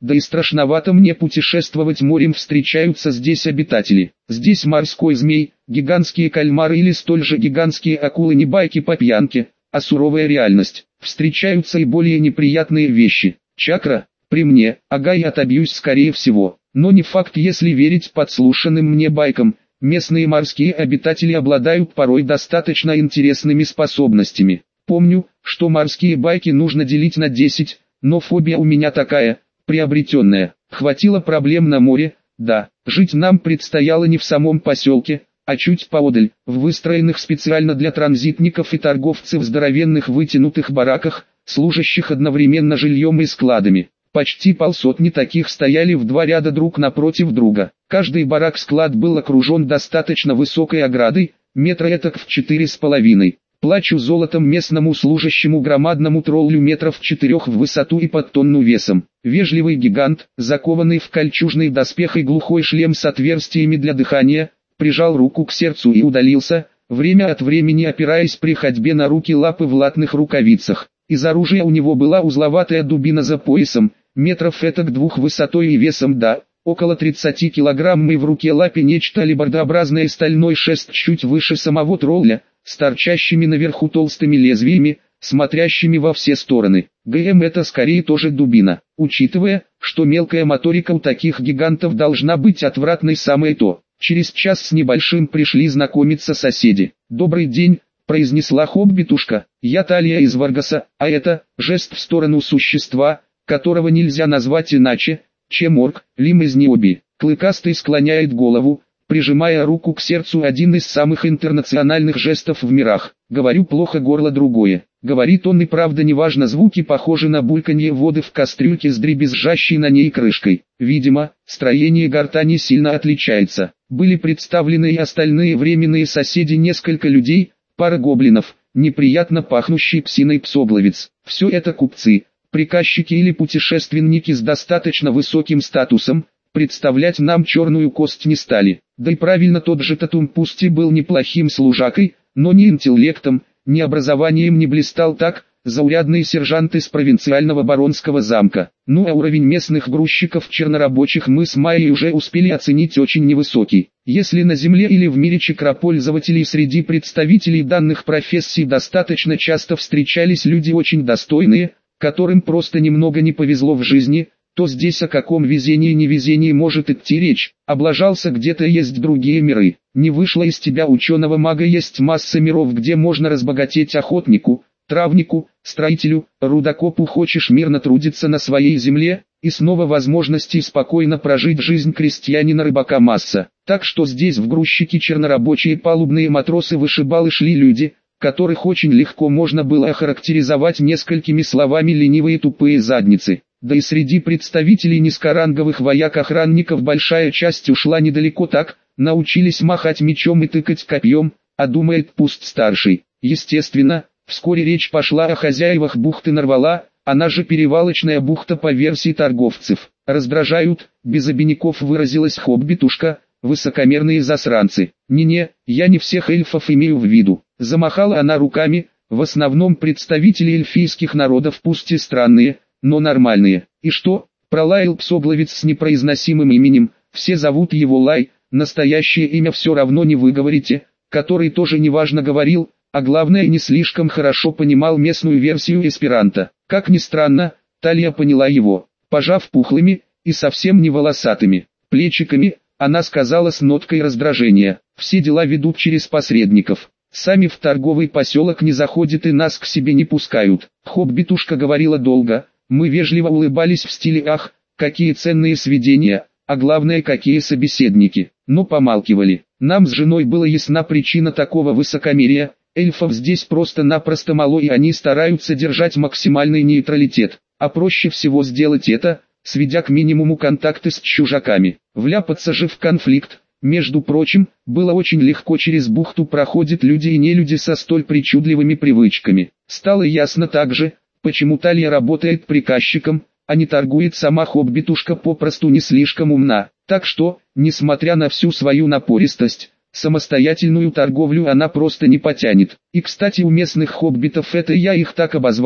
да и страшновато мне путешествовать морем, встречаются здесь обитатели. Здесь морской змей, гигантские кальмары или столь же гигантские акулы, не байки по пьянке, а суровая реальность. Встречаются и более неприятные вещи. Чакра, при мне, ага, я отобьюсь скорее всего. Но не факт, если верить подслушанным мне байкам. Местные морские обитатели обладают порой достаточно интересными способностями. Помню, что морские байки нужно делить на 10, но фобия у меня такая, приобретенная. Хватило проблем на море, да, жить нам предстояло не в самом поселке, а чуть поодаль, в выстроенных специально для транзитников и торговцев здоровенных вытянутых бараках, служащих одновременно жильем и складами. Почти полсотни таких стояли в два ряда друг напротив друга. Каждый барак-склад был окружен достаточно высокой оградой, метра этак в 4,5. Плачу золотом местному служащему громадному троллю метров 4 в высоту и под тонну весом. Вежливый гигант, закованный в кольчужный доспех и глухой шлем с отверстиями для дыхания, прижал руку к сердцу и удалился, время от времени опираясь при ходьбе на руки-лапы в латных рукавицах. Из оружия у него была узловатая дубина за поясом, метров этак 2 высотой и весом около 30 килограмм, и в руке-лапе нечто алебардообразное, стальной шест чуть выше самого тролля, с торчащими наверху толстыми лезвиями, смотрящими во все стороны. ГМ это скорее тоже дубина, учитывая, что мелкая моторика у таких гигантов должна быть отвратной самое то. Через час с небольшим пришли знакомиться соседи. «Добрый день», — произнесла хоббитушка, — «я Талия из Варгаса, а это жест в сторону существа, которого нельзя назвать иначе, чем орк, Лим из Ниоби». Клыкастый склоняет голову, прижимая руку к сердцу, один из самых интернациональных жестов в мирах. Говорю плохо, горло другое. Говорит он, и правда неважно, звуки похожи на бульканье воды в кастрюльке с дребезжащей на ней крышкой. Видимо, строение гортани сильно отличается. Были представлены и остальные временные соседи, несколько людей, пара гоблинов, неприятно пахнущий псиной псогловец. Все это купцы, приказчики или путешественники с достаточно высоким статусом. Представлять нам черную кость не стали. Да и правильно, тот же Татум пусть и был неплохим служакой, но ни интеллектом, ни образованием не блистал так, заурядный сержант из провинциального баронского замка. Ну а уровень местных грузчиков чернорабочих мы с Майей уже успели оценить очень невысокий. Если на земле или в мире чакропользователей среди представителей данных профессий достаточно часто встречались люди очень достойные, которым просто немного не повезло в жизни, то здесь о каком везении-невезении может идти речь? Облажался где-то, есть другие миры. Не вышло из тебя ученого-мага, есть масса миров, где можно разбогатеть охотнику, травнику, строителю, рудокопу. Хочешь мирно трудиться на своей земле, и снова возможности спокойно прожить жизнь крестьянина-рыбака масса. Так что здесь в грузчики, чернорабочие, палубные матросы, вышибалы шли люди, которых очень легко можно было охарактеризовать несколькими словами: ленивые тупые задницы. Да и среди представителей низкоранговых вояк-охранников большая часть ушла недалеко, так, научились махать мечом и тыкать копьем, а думает пусть старший. Естественно, вскоре речь пошла о хозяевах бухты Нарвала, она же перевалочная бухта по версии торговцев. Раздражают, без обиняков выразилась хоббитушка, высокомерные засранцы. Не-не, я не всех эльфов имею в виду. Замахала она руками, в основном представители эльфийских народов, пусть и странные, но нормальные. И что? Пролаял псогловец с непроизносимым именем, все зовут его Лай, настоящее имя все равно не выговорите, который тоже неважно говорил, а главное не слишком хорошо понимал местную версию эсперанто. Как ни странно, Талия поняла его. Пожав пухлыми, и совсем не волосатыми плечиками, она сказала с ноткой раздражения: «Все дела ведут через посредников. Сами в торговый поселок не заходят и нас к себе не пускают». Хоббитушка говорила долго. Мы вежливо улыбались в стиле «Ах, какие ценные сведения», а главное, какие собеседники, но помалкивали. Нам с женой была ясна причина такого высокомерия. Эльфов здесь просто-напросто мало, и они стараются держать максимальный нейтралитет. А проще всего сделать это, сведя к минимуму контакты с чужаками. Вляпаться же в конфликт, между прочим, было очень легко. Через бухту проходят люди и нелюди со столь причудливыми привычками. Стало ясно также, почему Талия работает приказчиком, а не торгует сама. Хоббитушка попросту не слишком умна. Так что, несмотря на всю свою напористость, самостоятельную торговлю она просто не потянет. И кстати, у местных хоббитов, это я их так обозвал,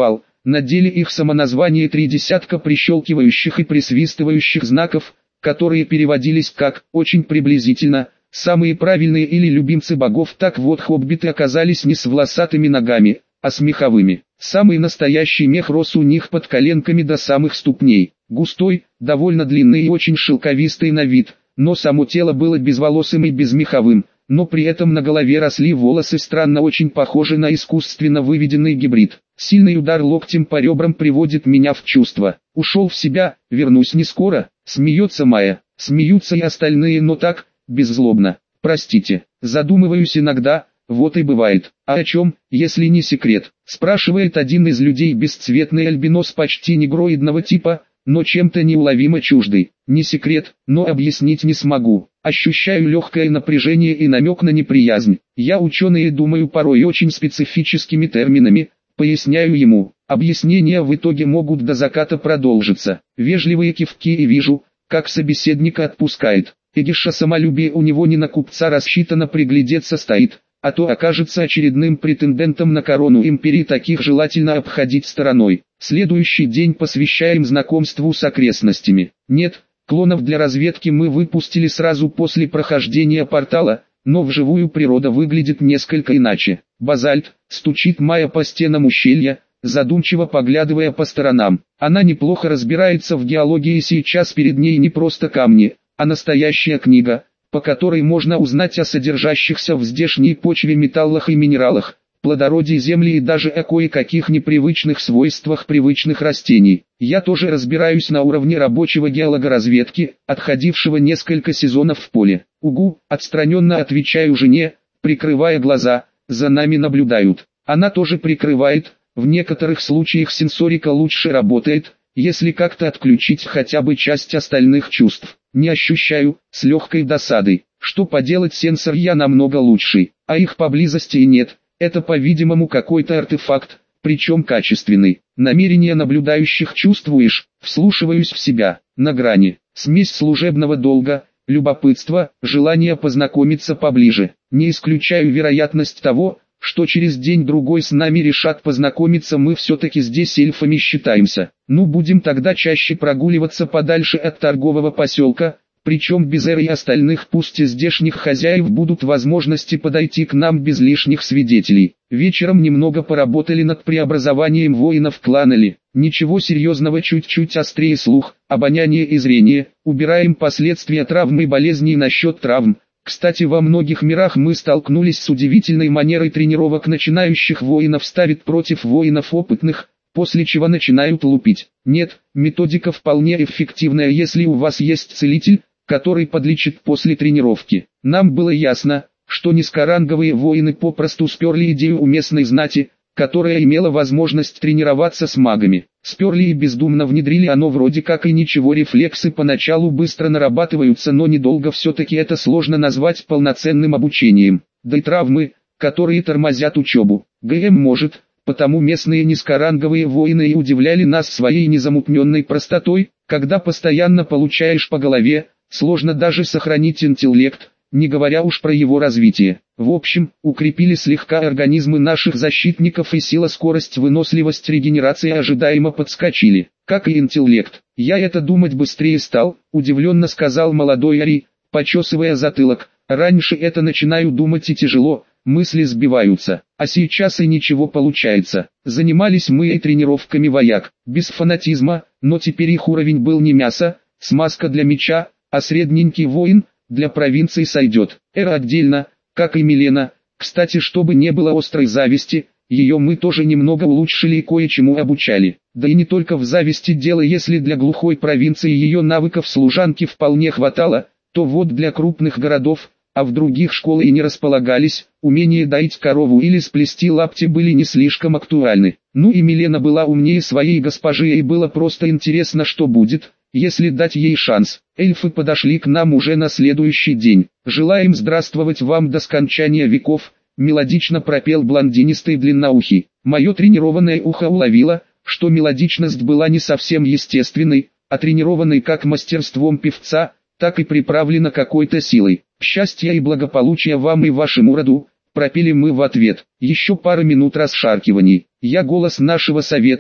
На деле их самоназвание 3 десятка прищелкивающих и присвистывающих знаков, которые переводились как «очень приблизительно», «самые правильные» или «любимцы богов». Так вот, хоббиты оказались не с волосатыми ногами, а с меховыми. Самый настоящий мех рос у них под коленками до самых ступней, густой, довольно длинный и очень шелковистый на вид, но само тело было безволосым и безмеховым, но при этом на голове росли волосы, странно очень похожи на искусственно выведенный гибрид. Сильный удар локтем по ребрам приводит меня в чувство. Ушел в себя, вернусь не скоро. Смеется Майя, смеются и остальные, но так, беззлобно. Простите, задумываюсь иногда, вот и бывает. А о чем, если не секрет? Спрашивает один из людей, бесцветный альбинос почти негроидного типа, но чем-то неуловимо чуждый. Не секрет, но объяснить не смогу. Ощущаю легкое напряжение и намек на неприязнь. Я ученый и думаю порой очень специфическими терминами, поясняю ему. Объяснения в итоге могут до заката продолжиться. Вежливые кивки и вижу, как собеседника отпускает. Эгиша самолюбие у него не на купца рассчитано, приглядеться стоит, а то окажется очередным претендентом на корону империи, таких желательно обходить стороной. Следующий день посвящаем знакомству с окрестностями. Нет, клонов для разведки мы выпустили сразу после прохождения портала, но вживую природа выглядит несколько иначе. Базальт, стучит Майя по стенам ущелья, задумчиво поглядывая по сторонам. Она неплохо разбирается в геологии, и сейчас перед ней не просто камни, а настоящая книга, по которой можно узнать о содержащихся в здешней почве металлах и минералах, плодородии земли и даже о кое-каких непривычных свойствах привычных растений. Я тоже разбираюсь на уровне рабочего геологоразведки, отходившего несколько сезонов в поле. Угу, отстраненно отвечаю жене, прикрывая глаза, за нами наблюдают. Она тоже прикрывает, в некоторых случаях сенсорика лучше работает, если как-то отключить хотя бы часть остальных чувств. Не ощущаю, с легкой досадой. Что поделать, сенсор я намного лучший, а их поблизости и нет. Это, по-видимому, какой-то артефакт, причем качественный. Намерения наблюдающих чувствуешь, вслушиваюсь в себя, на грани. Смесь служебного долга, любопытства, желания познакомиться поближе. Не исключаю вероятность того, что через день-другой с нами решат познакомиться, мы все-таки здесь эльфами считаемся. Ну, будем тогда чаще прогуливаться подальше от торгового поселка, причем без Эры и остальных, пусть и здешних хозяев будут возможности подойти к нам без лишних свидетелей. Вечером немного поработали над преобразованием воинов клана Ли. Ничего серьезного, чуть-чуть острее слух, обоняние и зрение, убираем последствия травм и болезней. Насчет травм. Кстати, во многих мирах мы столкнулись с удивительной манерой тренировок начинающих воинов ставить против воинов опытных, после чего начинают лупить. Нет, методика вполне эффективная, если у вас есть целитель, который подлечит после тренировки. Нам было ясно, что низкоранговые воины попросту сперли идею у местной знати, которая имела возможность тренироваться с магами. Сперли и бездумно внедрили, оно вроде как и ничего, рефлексы поначалу быстро нарабатываются, но недолго, все-таки это сложно назвать полноценным обучением. Да и травмы, которые тормозят учебу. ГМ может, потому местные низкоранговые воины и удивляли нас своей незамутненной простотой. Когда постоянно получаешь по голове, сложно даже сохранить интеллект, не говоря уж про его развитие. В общем, укрепили слегка организмы наших защитников, и сила, скорость, выносливость, регенерация ожидаемо подскочили. Как и интеллект. Я это думать быстрее стал, удивленно сказал молодой Ари, почесывая затылок. Раньше это начинаю думать и тяжело, мысли сбиваются. А сейчас и ничего получается. Занимались мы и тренировками вояк, без фанатизма, но теперь их уровень был не мясо, смазка для меча, а средненький воин, для провинции сойдет. Эра отдельно, как и Милена. Кстати, чтобы не было острой зависти, ее мы тоже немного улучшили и кое-чему обучали. Да и не только в зависти дело, если для глухой провинции ее навыков служанки вполне хватало, то вот для крупных городов, а в других школы и не располагались, умение доить корову или сплести лапти были не слишком актуальны. Ну и Милена была умнее своей госпожи, и было просто интересно, что будет, если дать ей шанс. Эльфы подошли к нам уже на следующий день. «Желаем здравствовать вам до скончания веков», мелодично пропел блондинистый длинноухий. Мое тренированное ухо уловило, что мелодичность была не совсем естественной, а тренированной как мастерством певца, так и приправлена какой-то силой. «Счастья и благополучия вам и вашему роду», пропели мы в ответ. Еще пара минут расшаркиваний. Я голос нашего совета,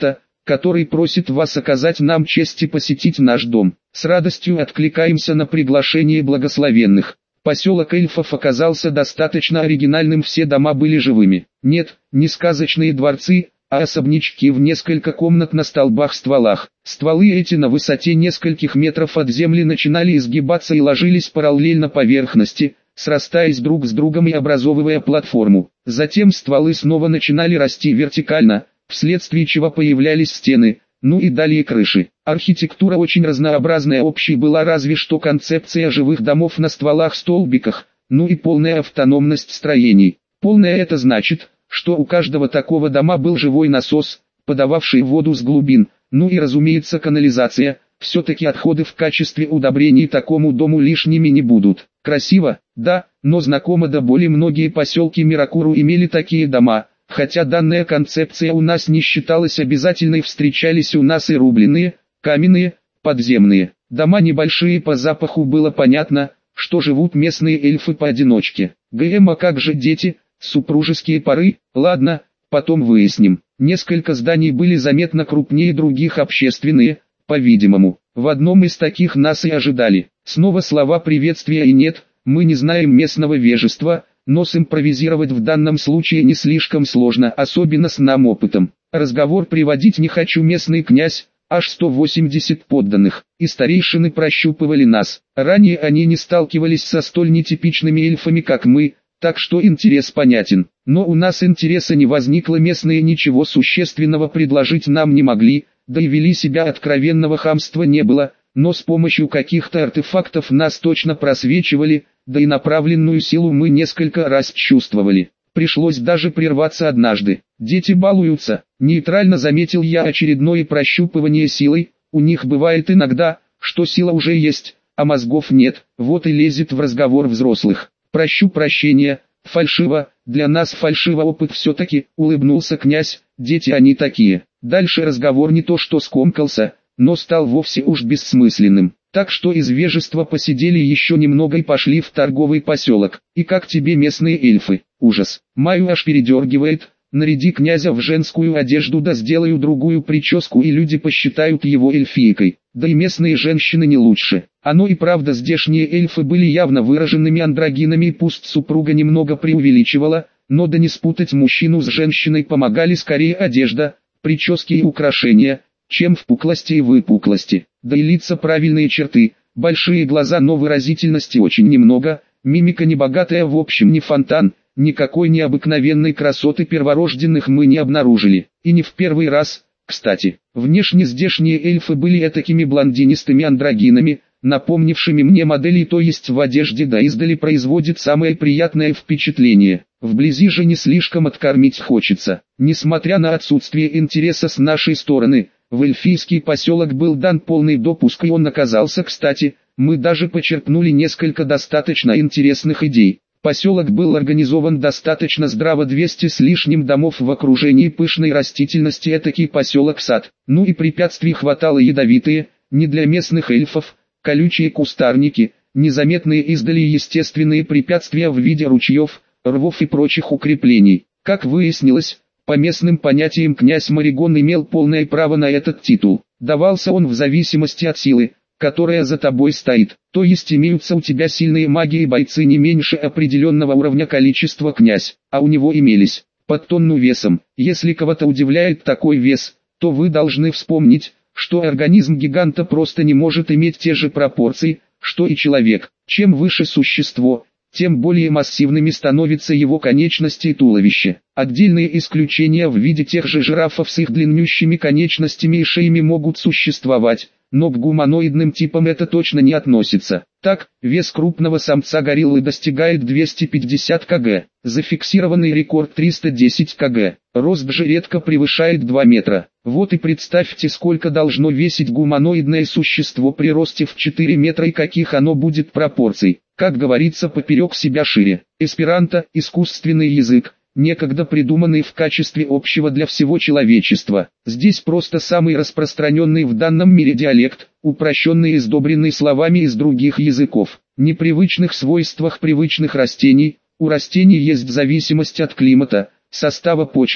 который просит вас оказать нам честь и посетить наш дом. С радостью откликаемся на приглашение благословенных. Поселок эльфов оказался достаточно оригинальным, все дома были живыми. Нет, не сказочные дворцы, а особнячки в несколько комнат на столбах-стволах. Стволы эти на высоте нескольких метров от земли начинали изгибаться и ложились параллельно поверхности, срастаясь друг с другом и образовывая платформу. Затем стволы снова начинали расти вертикально, вследствие чего появлялись стены, ну и далее крыши. Архитектура очень разнообразная, общей была разве что концепция живых домов на стволах-столбиках, ну и полная автономность строений. Полная это значит, что у каждого такого дома был живой насос, подававший воду с глубин, ну и разумеется канализация. Все-таки отходы в качестве удобрений такому дому лишними не будут. Красиво, да, но знакомо до боли многие поселки Миракуру имели такие дома, хотя данная концепция у нас не считалась обязательной, встречались у нас и рубленые, каменные, подземные. Дома небольшие, по запаху было понятно, что живут местные эльфы поодиночке. А как же дети, супружеские пары? Ладно, потом выясним. Несколько зданий были заметно крупнее других, общественные, по-видимому. В одном из таких нас и ожидали. Снова слова приветствия и нет, мы не знаем местного вежества, но симпровизировать в данном случае не слишком сложно, особенно с нам опытом. Разговор приводить не хочу, местный князь, аж 180 подданных, и старейшины прощупывали нас. Ранее они не сталкивались со столь нетипичными эльфами, как мы, так что интерес понятен. Но у нас интереса не возникло, местные ничего существенного предложить нам не могли, да и вели себя откровенного хамства не было, но с помощью каких-то артефактов нас точно просвечивали, да и направленную силу мы несколько раз чувствовали. Пришлось даже прерваться однажды. Дети балуются, нейтрально заметил я очередное прощупывание силой, у них бывает иногда, что сила уже есть, а мозгов нет, вот и лезет в разговор взрослых. Прощу прощения, фальшиво, для нас фальшиво опыт все-таки, улыбнулся князь, дети они такие. Дальше разговор не то что скомкался, но стал вовсе уж бессмысленным. Так что из вежества посидели еще немного и пошли в торговый поселок. И как тебе местные эльфы? Ужас. Маю аж передергивает. Наряди князя в женскую одежду, да сделаю другую прическу, и люди посчитают его эльфийкой. Да и местные женщины не лучше. Оно и правда, здешние эльфы были явно выраженными андрогинами, и пусть супруга немного преувеличивала, но да не спутать мужчину с женщиной помогали скорее одежда, прически и украшения, чем впуклости и выпуклости. Да и лица правильные черты, большие глаза, но выразительности очень немного, мимика небогатая, в общем не фонтан, никакой необыкновенной красоты перворожденных мы не обнаружили. И не в первый раз, кстати. Внешне здешние эльфы были этакими блондинистыми андрогинами, напомнившими мне моделей, то есть в одежде да издали производит самое приятное впечатление. Вблизи же не слишком откормить хочется. Несмотря на отсутствие интереса с нашей стороны, в эльфийский поселок был дан полный допуск, и он оказался кстати. Мы даже почерпнули несколько достаточно интересных идей. Поселок был организован достаточно здраво, 200 с лишним домов в окружении пышной растительности, этакий поселок-сад. Ну и препятствий хватало ядовитые, не для местных эльфов, колючие кустарники, незаметные издали естественные препятствия в виде ручьев, рвов и прочих укреплений. Как выяснилось, по местным понятиям князь Маригон имел полное право на этот титул. Давался он в зависимости от силы, которая за тобой стоит. То есть имеются у тебя сильные маги и бойцы не меньше определенного уровня количества, князь, а у него имелись под тонну весом. Если кого-то удивляет такой вес, то вы должны вспомнить, что организм гиганта просто не может иметь те же пропорции, что и человек. Чем выше существо, тем более массивными становятся его конечности и туловище. Отдельные исключения в виде тех же жирафов с их длиннющими конечностями и шеями могут существовать, но к гуманоидным типам это точно не относится. Так, вес крупного самца гориллы достигает 250 кг, зафиксированный рекорд 310 кг, рост же редко превышает 2 метра. Вот и представьте, сколько должно весить гуманоидное существо при росте в 4 метра и каких оно будет пропорций. Как говорится, поперек себя шире. Эсперанто – искусственный язык, некогда придуманный в качестве общего для всего человечества. Здесь просто самый распространенный в данном мире диалект, упрощенный и сдобренный словами из других языков. Непривычных свойствах привычных растений. У растений есть зависимость от климата, состава почвы,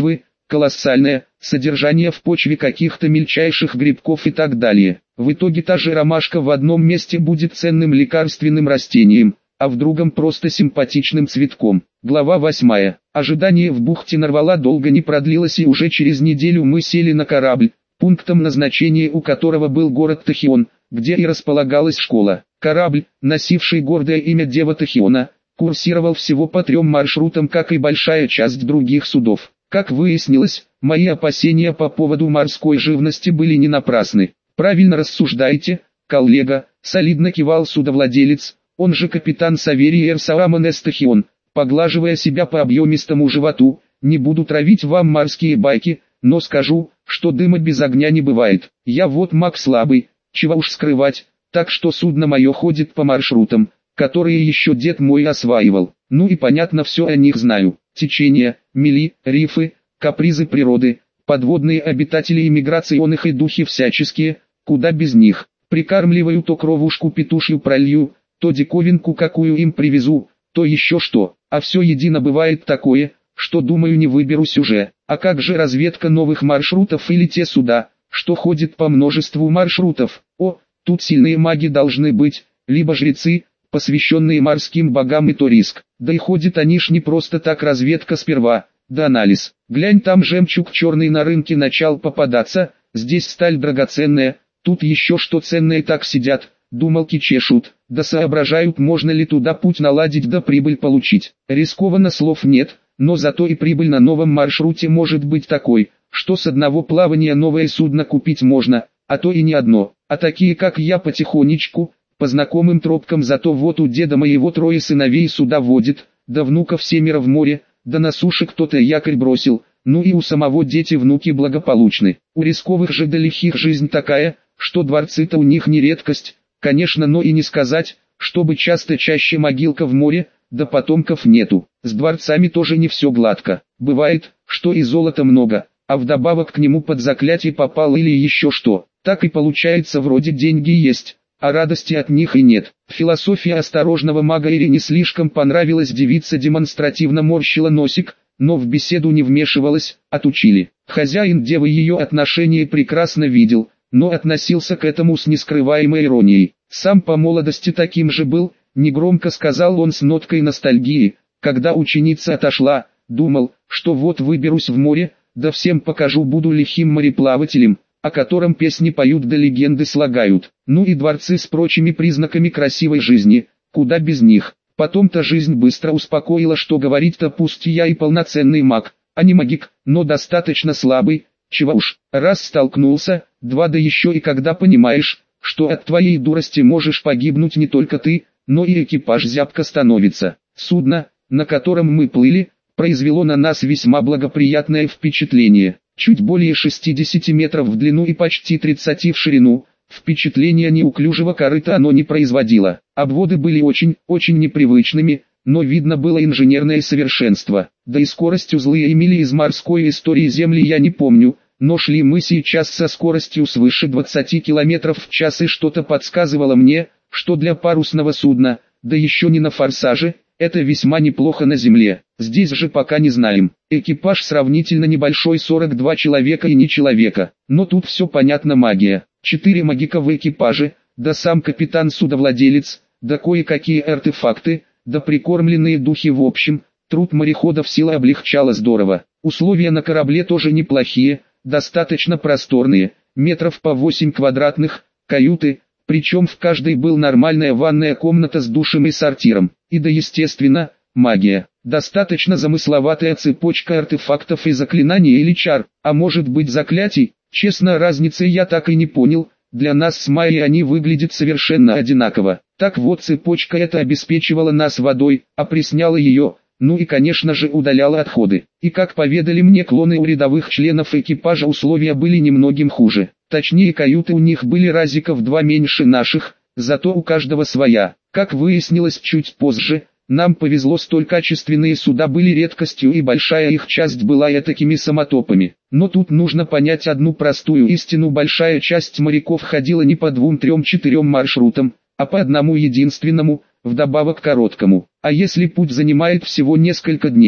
колоссальное, содержание в почве каких-то мельчайших грибков и так далее. В итоге та же ромашка в одном месте будет ценным лекарственным растением, а в другом просто симпатичным цветком. Глава 8. Ожидание в бухте Нарвала долго не продлилось, и уже через неделю мы сели на корабль, пунктом назначения у которого был город Тахион, где и располагалась школа. Корабль, носивший гордое имя Дева Тахиона, курсировал всего по 3 маршрутам, как и большая часть других судов. Как выяснилось, мои опасения по поводу морской живности были не напрасны. «Правильно рассуждаете, коллега», — солидно кивал судовладелец, он же капитан Саверий Эрсааман Эстахион, поглаживая себя по объемистому животу. «Не буду травить вам морские байки, но скажу, что дыма без огня не бывает. Я вот маг слабый, чего уж скрывать, так что судно мое ходит по маршрутам, которые еще дед мой осваивал. Ну и понятно, все о них знаю. Течения, мели, рифы, капризы природы, подводные обитатели иммиграционных и духи всяческие, куда без них. Прикармливаю то кровушку петушью пролью, то диковинку какую им привезу, то еще что. А все едино бывает такое, что думаю не выберусь уже. А как же разведка новых маршрутов или те суда, что ходят по множеству маршрутов? О, тут сильные маги должны быть, либо жрецы, посвященные морским богам, и то риск. Да и ходят они ж не просто так, разведка сперва, да анализ. Глянь, там жемчуг черный на рынке начал попадаться, здесь сталь драгоценная, тут еще что ценное, так сидят, думалки чешут, да соображают, можно ли туда путь наладить да прибыль получить. Рискованно, слов нет, но зато и прибыль на новом маршруте может быть такой, что с одного плавания новое судно купить можно, а то и не одно. А такие как я потихонечку, по знакомым тропкам, зато вот у деда моего 3 сыновей суда водит, да внуков 7 в море, да на суше кто-то якорь бросил, ну и у самого дети-внуки благополучны. У рисковых же да лихих жизнь такая, что дворцы-то у них не редкость, конечно, но и не сказать, чтобы чаще могилка в море, да потомков нету. С дворцами тоже не все гладко. Бывает, что и золота много, а вдобавок к нему под заклятие попал или еще что. Так и получается, вроде деньги есть, а радости от них и нет. Философия осторожного мага Ире не слишком понравилась, девица демонстративно морщила носик, но в беседу не вмешивалась, отучили. Хозяин девы ее отношения прекрасно видел, но относился к этому с нескрываемой иронией. Сам по молодости таким же был, негромко сказал он с ноткой ностальгии, когда ученица отошла, думал, что вот выберусь в море, да всем покажу, буду лихим мореплавателем, о котором песни поют да легенды слагают. Ну и дворцы с прочими признаками красивой жизни, куда без них. Потом-то жизнь быстро успокоила, что говорить-то, пусть я и полноценный маг, а не магик, но достаточно слабый, чего уж, раз столкнулся, два, да еще и когда понимаешь, что от твоей дурости можешь погибнуть не только ты, но и экипаж зябко становится. Судно, на котором мы плыли, произвело на нас весьма благоприятное впечатление. Чуть более 60 метров в длину и почти 30 в ширину, впечатление неуклюжего корыта оно не производило. Обводы были очень непривычными, но видно было инженерное совершенство. Да и скорость узлы имели из морской истории Земли я не помню, но шли мы сейчас со скоростью свыше 20 км в час, и что-то подсказывало мне, что для парусного судна, да еще не на форсаже, это весьма неплохо на земле. Здесь же пока не знаем. Экипаж сравнительно небольшой, 42 человека и не человека. Но тут все понятно, магия. 4 магика в экипаже, да сам капитан-судовладелец, да кое-какие артефакты, да прикормленные духи. В общем, труд мореходов сила облегчала здорово. Условия на корабле тоже неплохие, достаточно просторные, метров по 8 квадратных, каюты, причем в каждой был нормальная ванная комната с душем и сортиром. И да, естественно, магия. Достаточно замысловатая цепочка артефактов и заклинаний или чар, а может быть заклятий. Честно, разницы я так и не понял, для нас с Майей они выглядят совершенно одинаково. Так вот, цепочка эта обеспечивала нас водой, опресняла ее, ну и конечно же удаляла отходы. И как поведали мне клоны, у рядовых членов экипажа условия были немногим хуже. Точнее, каюты у них были разиков 2 меньше наших, зато у каждого своя. Как выяснилось чуть позже, нам повезло, столь качественные суда были редкостью, и большая их часть была этакими самотопами. Но тут нужно понять одну простую истину: большая часть моряков ходила не по 2, 3, 4 маршрутам, а по одному единственному, вдобавок короткому. А если путь занимает всего несколько дней,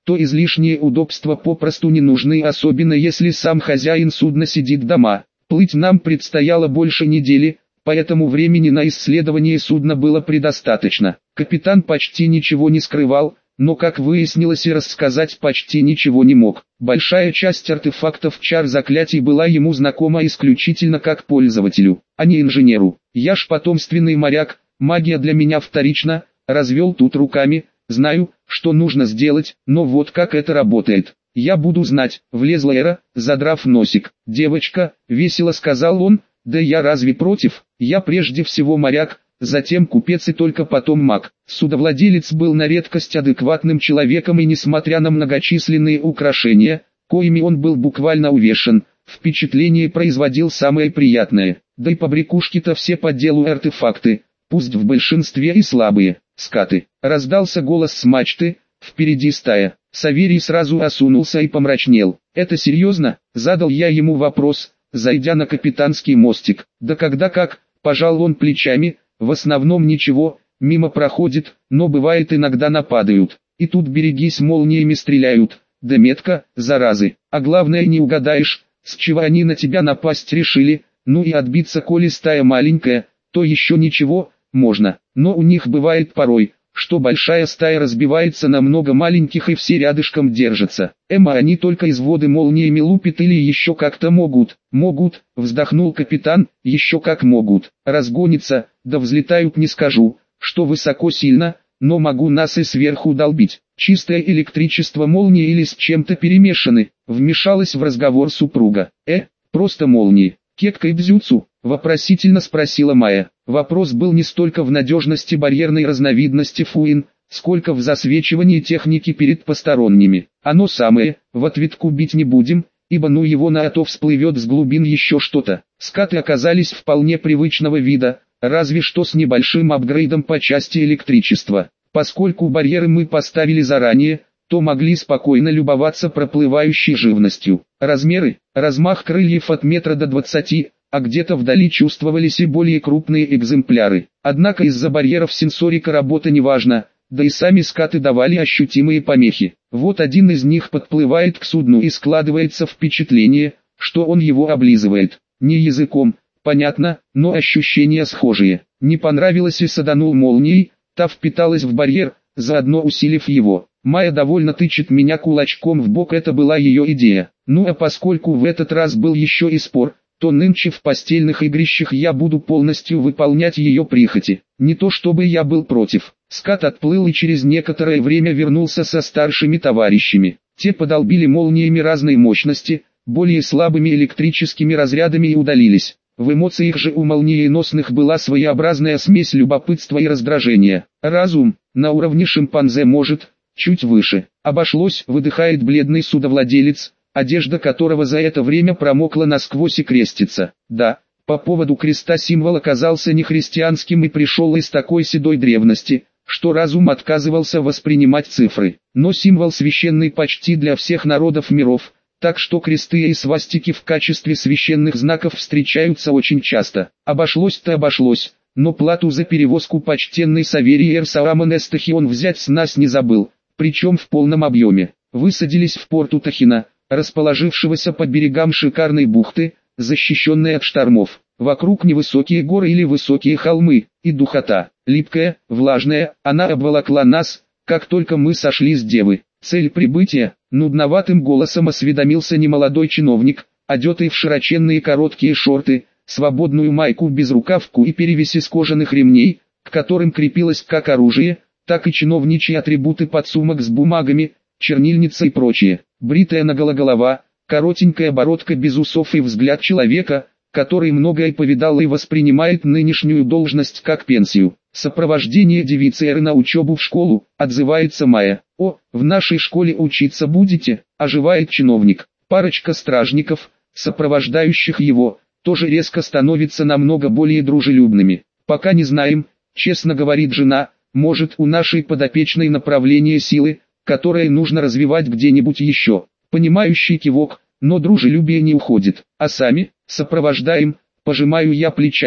то излишние удобства попросту не нужны, особенно если сам хозяин судна сидит дома. Плыть нам предстояло больше недели, поэтому времени на исследование судна было предостаточно. Капитан почти ничего не скрывал, но, как выяснилось, и рассказать почти ничего не мог. Большая часть артефактов, чар, заклятий была ему знакома исключительно как пользователю, а не инженеру. Я ж потомственный моряк, магия для меня вторична, развел тут руками, знаю, что нужно сделать, но вот как это работает. Я буду знать, влезла Эра, задрав носик. Девочка, весело сказал он, да я разве против, я прежде всего моряк, затем купец и только потом маг. Судовладелец был на редкость адекватным человеком, и несмотря на многочисленные украшения, коими он был буквально увешан, впечатление производил самое приятное. Да и побрякушки-то все по делу артефакты, пусть в большинстве и слабые. Скаты. Раздался голос с мачты, впереди стая. Саверий сразу осунулся и помрачнел. «Это серьезно?» — задал я ему вопрос, зайдя на капитанский мостик. «Да когда как?» — пожал он плечами. «В основном ничего, мимо проходит, но бывает иногда нападают. И тут берегись, молниями стреляют, да метко, заразы. А главное, не угадаешь, с чего они на тебя напасть решили, ну и отбиться, коли стая маленькая, то еще ничего, можно. Но у них бывает порой, что большая стая разбивается на много маленьких и все рядышком держатся. Они только из воды молниями лупят или еще как-то могут». «Могут», вздохнул капитан, «еще как могут. Разгонятся, да взлетают, не скажу, что высоко сильно, но могу нас и сверху долбить. Чистое электричество молнии или с чем-то перемешаны», вмешалась в разговор супруга. Просто молнии. «Кетка и дзюцу?» — вопросительно спросила Майя. Вопрос был не столько в надежности барьерной разновидности фуин, сколько в засвечивании техники перед посторонними. «Оно самое, в ответку бить не будем, ибо ну его на, а то всплывет с глубин еще что-то». Скаты оказались вполне привычного вида, разве что с небольшим апгрейдом по части электричества. Поскольку барьеры мы поставили заранее, то могли спокойно любоваться проплывающей живностью. Размеры, размах крыльев от метра до 20, а где-то вдали чувствовались и более крупные экземпляры. Однако из-за барьеров сенсорика работа неважна, да и сами скаты давали ощутимые помехи. Вот один из них подплывает к судну и складывается впечатление, что он его облизывает. Не языком, понятно, но ощущения схожие. Не понравилось и саданул молнией, та впиталась в барьер, заодно усилив его. Майя довольно тычет меня кулачком в бок, это была ее идея. Ну а поскольку в этот раз был еще и спор, то нынче в постельных игрищах я буду полностью выполнять ее прихоти. Не то чтобы я был против. Скат отплыл и через некоторое время вернулся со старшими товарищами. Те подолбили молниями разной мощности, более слабыми электрическими разрядами, и удалились. В эмоциях же у молниеносных была своеобразная смесь любопытства и раздражения. Разум, на уровне шимпанзе может, чуть выше. Обошлось, выдыхает бледный судовладелец, одежда которого за это время промокла насквозь и крестится. Да, по поводу креста символ оказался нехристианским и пришел из такой седой древности, что разум отказывался воспринимать цифры. Но символ священный почти для всех народов миров, так что кресты и свастики в качестве священных знаков встречаются очень часто. Обошлось-то обошлось, но плату за перевозку почтенный Саверий Эрсаамон Эстахион взять с нас не забыл, причем в полном объеме. Высадились в порту Тахина, расположившегося по берегам шикарной бухты, защищенной от штормов. Вокруг невысокие горы или высокие холмы, и духота, липкая, влажная, она обволокла нас, как только мы сошли с Девы. Цель прибытия, нудноватым голосом осведомился немолодой чиновник, одетый в широченные короткие шорты, свободную майку, безрукавку и перевязь из кожаных ремней, к которым крепилось как оружие, так и чиновничьи атрибуты, подсумок с бумагами, чернильница и прочее. Бритая наголо голова, коротенькая бородка без усов и взгляд человека, который многое повидал и воспринимает нынешнюю должность как пенсию. Сопровождение девицы Эры на учебу в школу, отзывается Майя. «О, в нашей школе учиться будете?» – оживает чиновник. Парочка стражников, сопровождающих его, тоже резко становится намного более дружелюбными. «Пока не знаем», – честно говорит жена, – «может, у нашей подопечной направление силы, которое нужно развивать где-нибудь еще». Понимающий кивок, но дружелюбие не уходит. «А сами?» «Сопровождаем», – пожимаю я плечами,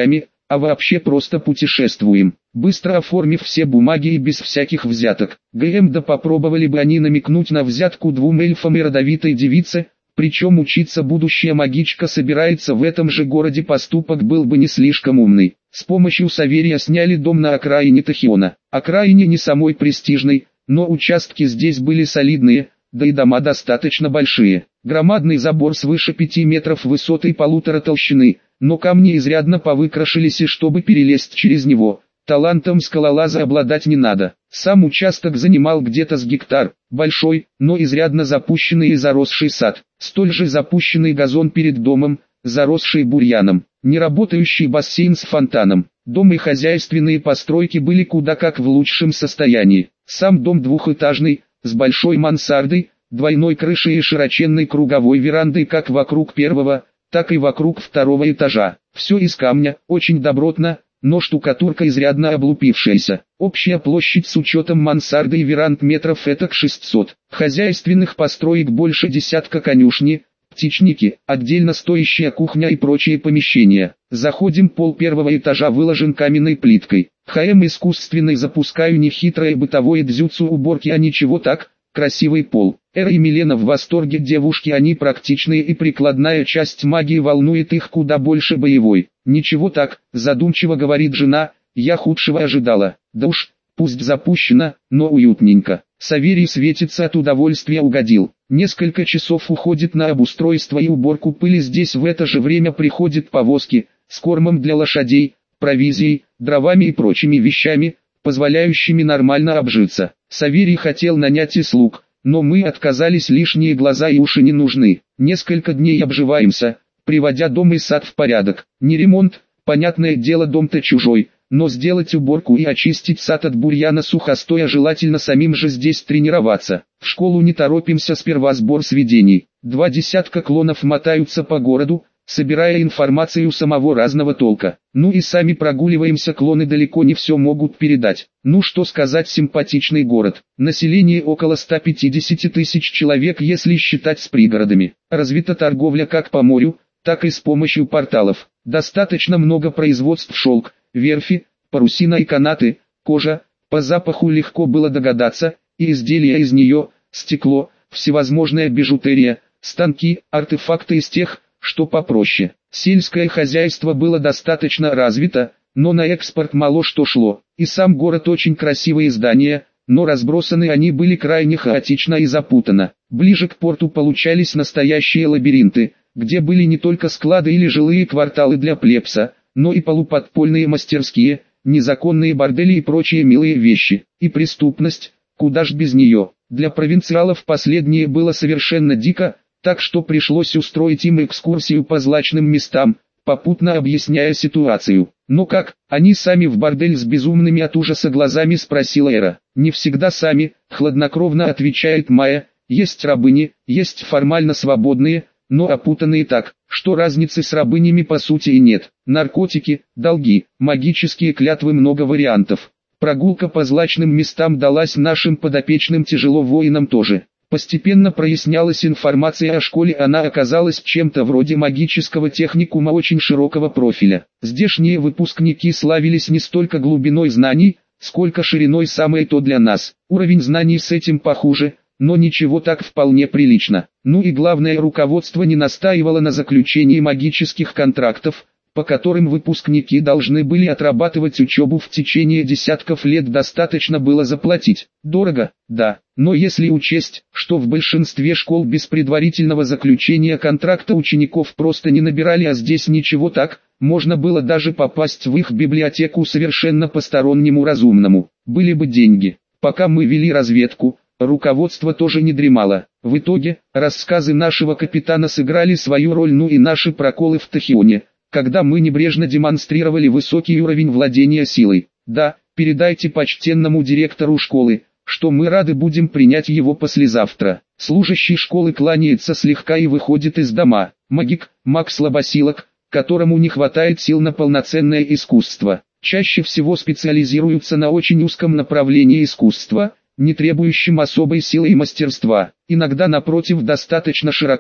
а вообще просто путешествуем. Быстро оформив все бумаги и без всяких взяток. Да попробовали бы они намекнуть на взятку двум эльфам и родовитой девице, причем учиться будущая магичка собирается в этом же городе, поступок был бы не слишком умный. С помощью Саверия сняли дом на окраине Тахиона. Окраине не самой престижной, но участки здесь были солидные, да и дома достаточно большие. Громадный забор свыше 5 метров высоты и 1,5 толщины, но камни изрядно повыкрашились, и чтобы перелезть через него, талантом скалолаза обладать не надо. Сам участок занимал где-то с гектар, большой, но изрядно запущенный и заросший сад, столь же запущенный газон перед домом, заросший бурьяном, неработающий бассейн с фонтаном. Дом и хозяйственные постройки были куда как в лучшем состоянии. Сам дом двухэтажный, с большой мансардой, двойной крышей и широченной круговой верандой как вокруг первого, так и вокруг второго этажа. Все из камня, очень добротно, но штукатурка изрядно облупившаяся. Общая площадь с учетом мансарды и веранд метров этак 600. Хозяйственных построек больше десятка: конюшни, птичники, отдельно стоящая кухня и прочие помещения. Заходим, пол первого этажа выложен каменной плиткой. Искусственной запускаю нехитрое бытовое дзюцу уборки, а ничего так, красивый пол. Эра и Милена в восторге, девушки они практичные, и прикладная часть магии волнует их куда больше боевой. Ничего так, задумчиво говорит жена, я худшего ожидала. Да уж, пусть запущено, но уютненько. Саверий светится от удовольствия, угодил. Несколько часов уходит на обустройство и уборку пыли, здесь в это же время приходят повозки, с кормом для лошадей, провизией, дровами и прочими вещами, позволяющими нормально обжиться. Саверий хотел нанять и слуг, но мы отказались, лишние глаза и уши не нужны. Несколько дней обживаемся, приводя дом и сад в порядок. Не ремонт, понятное дело, дом-то чужой, но сделать уборку и очистить сад от бурьяна сухостоя желательно самим же здесь тренироваться. В школу не торопимся, сперва сбор сведений. 2 десятка клонов мотаются по городу, собирая информацию самого разного толка. Ну и сами прогуливаемся, клоны далеко не все могут передать. Ну что сказать, симпатичный город. Население около 150 тысяч человек, если считать с пригородами. Развита торговля как по морю, так и с помощью порталов. Достаточно много производств: шелк, верфи, парусина и канаты, кожа. По запаху легко было догадаться, и изделия из нее, стекло, всевозможная бижутерия, станки, артефакты из тех, что попроще. Сельское хозяйство было достаточно развито, но на экспорт мало что шло. И сам город очень красивые здания, но разбросаны они были крайне хаотично и запутанно. Ближе к порту получались настоящие лабиринты, где были не только склады или жилые кварталы для плебса, но и полуподпольные мастерские, незаконные бордели и прочие милые вещи. И преступность, куда ж без нее. Для провинциалов последнее было совершенно дико, так что пришлось устроить им экскурсию по злачным местам, попутно объясняя ситуацию. «Ну как, они сами в бордель с безумными от ужаса глазами?» — спросила Эра. «Не всегда сами», — хладнокровно отвечает Майя, «есть рабыни, есть формально свободные, но опутанные так, что разницы с рабынями по сути и нет. Наркотики, долги, магические клятвы, много вариантов. Прогулка по злачным местам далась нашим подопечным тяжело, воинам тоже». Постепенно прояснялась информация о школе, она оказалась чем-то вроде магического техникума очень широкого профиля. Здешние выпускники славились не столько глубиной знаний, сколько шириной, самое то для нас. Уровень знаний с этим похуже, но ничего, так вполне прилично. Ну и главное, руководство не настаивало на заключении магических контрактов, по которым выпускники должны были отрабатывать учебу в течение десятков лет. Достаточно было заплатить. Дорого, да, но если учесть, что в большинстве школ без предварительного заключения контракта учеников просто не набирали, а здесь ничего, так, можно было даже попасть в их библиотеку совершенно постороннему разумному. Были бы деньги. Пока мы вели разведку, руководство тоже не дремало. В итоге, рассказы нашего капитана сыграли свою роль, ну и наши проколы в Тахионе, когда мы небрежно демонстрировали высокий уровень владения силой. Да, передайте почтенному директору школы, что мы рады будем принять его послезавтра. Служащий школы кланяется слегка и выходит из дома. Магик, маг-слабосилок, которому не хватает сил на полноценное искусство. Чаще всего специализируются на очень узком направлении искусства, не требующем особой силы и мастерства. Иногда, напротив, достаточно широко,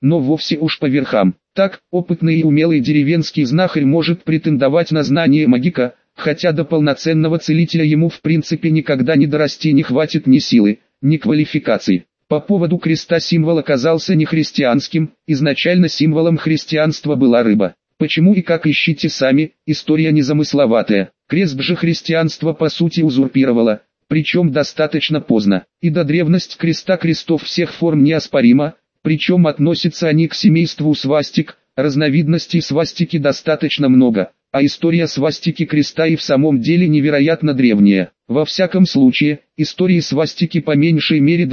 но вовсе уж по верхам. Так, опытный и умелый деревенский знахарь может претендовать на знание магика, хотя до полноценного целителя ему в принципе никогда не дорасти, не хватит ни силы, ни квалификации. По поводу креста символ оказался не христианским, изначально символом христианства была рыба. Почему и как, ищите сами, история незамысловатая. Крест же христианство по сути узурпировало, причем достаточно поздно. И до древность креста крестов всех форм неоспорима, причем относятся они к семейству свастик, разновидностей свастики достаточно много, а история свастики креста и в самом деле невероятно древняя. Во всяком случае, истории свастики по меньшей мере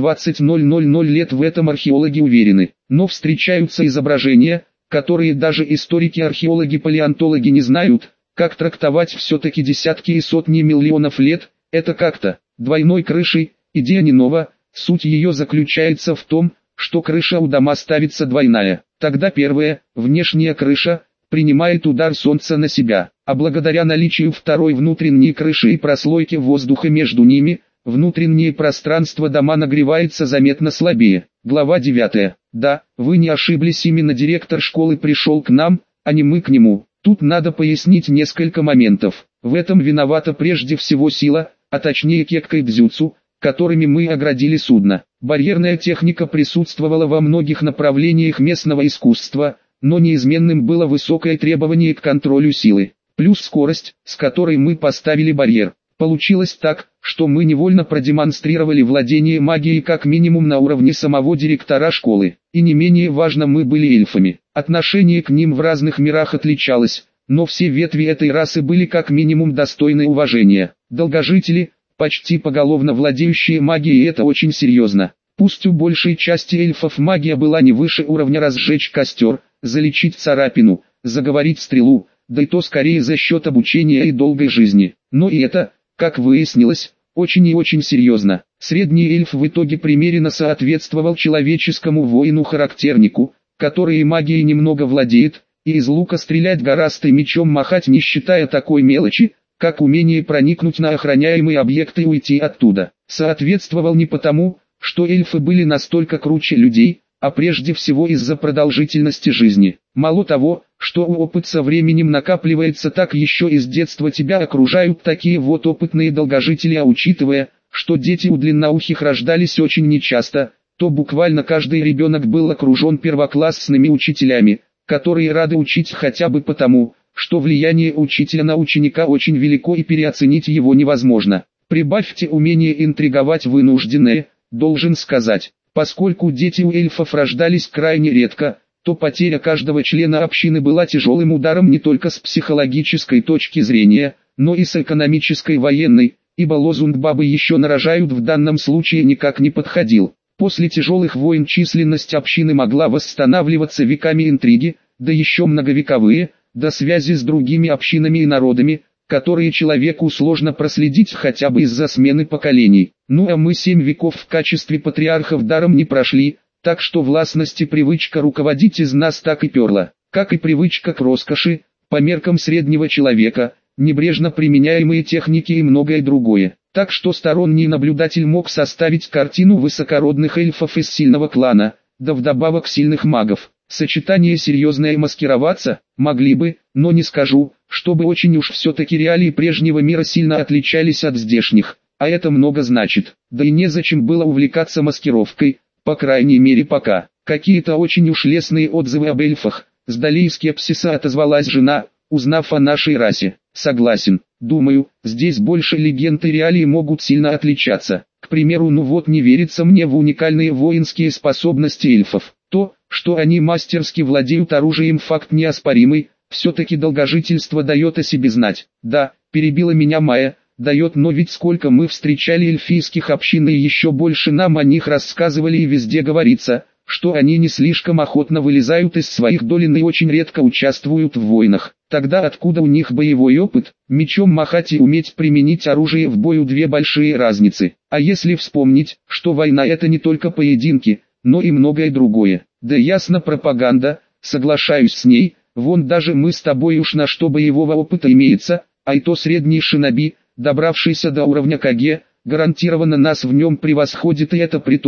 20 лет, в этом археологи уверены. Но встречаются изображения, которые даже историки, археологи, палеонтологи не знают, как трактовать. Все-таки десятки и сотни миллионов лет, это как-то. Двойной крышей, идея не нова, суть ее заключается в том, что крыша у дома ставится двойная. Тогда первая, внешняя крыша, принимает удар солнца на себя, а благодаря наличию второй внутренней крыши и прослойки воздуха между ними, внутреннее пространство дома нагревается заметно слабее. Глава 9. Да, вы не ошиблись, именно директор школы пришел к нам, а не мы к нему. Тут надо пояснить несколько моментов. В этом виновата прежде всего сила, а точнее кекка и дзюцу, которыми мы оградили судно. Барьерная техника присутствовала во многих направлениях местного искусства, но неизменным было высокое требование к контролю силы, плюс скорость, с которой мы поставили барьер. Получилось так, что мы невольно продемонстрировали владение магией как минимум на уровне самого директора школы. И не менее важно, мы были эльфами. Отношение к ним в разных мирах отличалось, но все ветви этой расы были как минимум достойны уважения. Долгожители, почти поголовно владеющие магией, это очень серьезно. Пусть у большей части эльфов магия была не выше уровня разжечь костер, залечить царапину, заговорить стрелу, да и то скорее за счет обучения и долгой жизни. Но и это, как выяснилось, очень и очень серьезно. Средний эльф в итоге примерно соответствовал человеческому воину-характернику, который и магией немного владеет, и из лука стрелять гораздо, и мечом махать, не считая такой мелочи, как умение проникнуть на охраняемый объект и уйти оттуда. Соответствовал не потому, что эльфы были настолько круче людей, а прежде всего из-за продолжительности жизни. Мало того, что опыт со временем накапливается, так еще и с детства тебя окружают такие вот опытные долгожители, а учитывая, что дети у длинноухих рождались очень нечасто, то буквально каждый ребенок был окружен первоклассными учителями, которые рады учить хотя бы потому, что влияние учителя на ученика очень велико и переоценить его невозможно. Прибавьте умение интриговать вынужденное, должен сказать. Поскольку дети у эльфов рождались крайне редко, то потеря каждого члена общины была тяжелым ударом не только с психологической точки зрения, но и с экономической, военной, ибо лозунг «бабы еще нарожают» в данном случае никак не подходил. После тяжелых войн численность общины могла восстанавливаться веками, интриги, да еще многовековые, до связи с другими общинами и народами, которые человеку сложно проследить хотя бы из-за смены поколений. Ну а мы 7 веков в качестве патриархов даром не прошли, так что властность и привычка руководить из нас так и перла, как и привычка к роскоши, по меркам среднего человека, небрежно применяемые техники и многое другое. Так что сторонний наблюдатель мог составить картину высокородных эльфов из сильного клана, да вдобавок сильных магов. Сочетание серьезное и маскироваться, могли бы, но не скажу, чтобы очень уж все-таки реалии прежнего мира сильно отличались от здешних, а это много значит. Да и незачем было увлекаться маскировкой, по крайней мере пока. Какие-то очень уж лестные отзывы об эльфах, с долей скепсиса отозвалась жена, узнав о нашей расе. Согласен, думаю, здесь больше легенд и реалии могут сильно отличаться. К примеру, ну вот не верится мне в уникальные воинские способности эльфов. То, что они мастерски владеют оружием, факт неоспоримый, все-таки долгожительство дает о себе знать. Да, перебила меня Майя, дает, но ведь сколько мы встречали эльфийских общин и еще больше нам о них рассказывали, и везде говорится, что они не слишком охотно вылезают из своих долин и очень редко участвуют в войнах. Тогда откуда у них боевой опыт? Мечом махать и уметь применить оружие в бою — две большие разницы. А если вспомнить, что война — это не только поединки, но и многое другое. Да ясно, пропаганда, соглашаюсь с ней, вон даже мы с тобой уж на что боевого опыта имеется, а и то средний шиноби, добравшийся до уровня Каге, гарантированно нас в нем превосходит, и это при том,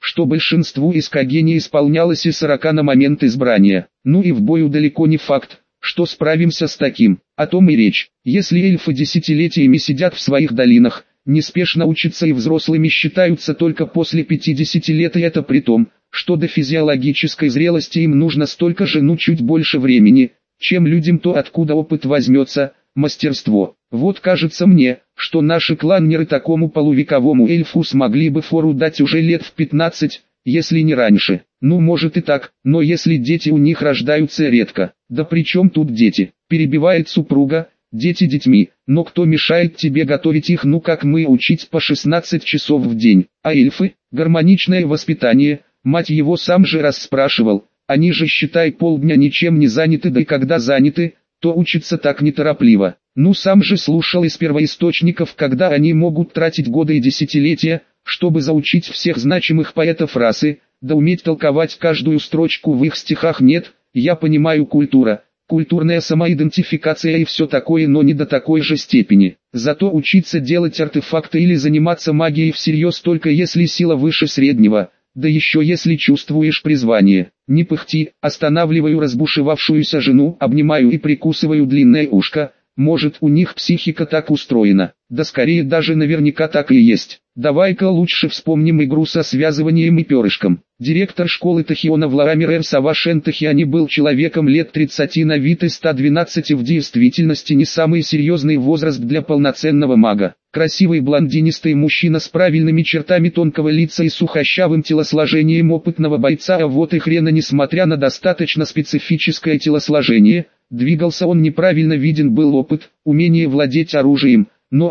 что большинству СКГ не исполнялось и 40 на момент избрания. Ну и в бою далеко не факт, что справимся с таким. О том и речь. Если эльфы десятилетиями сидят в своих долинах, неспешно учатся и взрослыми считаются только после 50 лет, и это при том, что до физиологической зрелости им нужно столько же, чуть больше времени, чем людям, то откуда опыт возьмется, мастерство. Вот кажется мне, что наши кланнеры такому полувековому эльфу смогли бы фору дать уже лет в 15, если не раньше. Ну может и так, но если дети у них рождаются редко. Да при чем тут дети? Перебивает супруга. Дети детьми, но кто мешает тебе готовить их, как мы, учить по 16 часов в день? А эльфы? Гармоничное воспитание, мать его, сам же раз спрашивал. Они же, считай, полдня ничем не заняты, да и когда заняты, то учатся так неторопливо. Сам же слушал из первоисточников, когда они могут тратить годы и десятилетия, чтобы заучить всех значимых поэтов расы, да уметь толковать каждую строчку в их стихах. Нет, я понимаю, культура, культурная самоидентификация и все такое, но не до такой же степени. Зато учиться делать артефакты или заниматься магией всерьез только если сила выше среднего, да еще если чувствуешь призвание. Не пыхти, останавливаю разбушевавшуюся жену, обнимаю и прикусываю длинное ушко. Может, у них психика так устроена, да скорее даже наверняка так и есть. Давай-ка лучше вспомним игру со связыванием и перышком. Директор школы Тахиона Владимир Эрсавашен Тахиани был человеком лет 30 на вид и 112, в действительности не самый серьезный возраст для полноценного мага. Красивый блондинистый мужчина с правильными чертами тонкого лица и сухощавым телосложением опытного бойца, а вот и хрена, несмотря на достаточно специфическое телосложение, двигался он неправильно, виден был опыт, умение владеть оружием,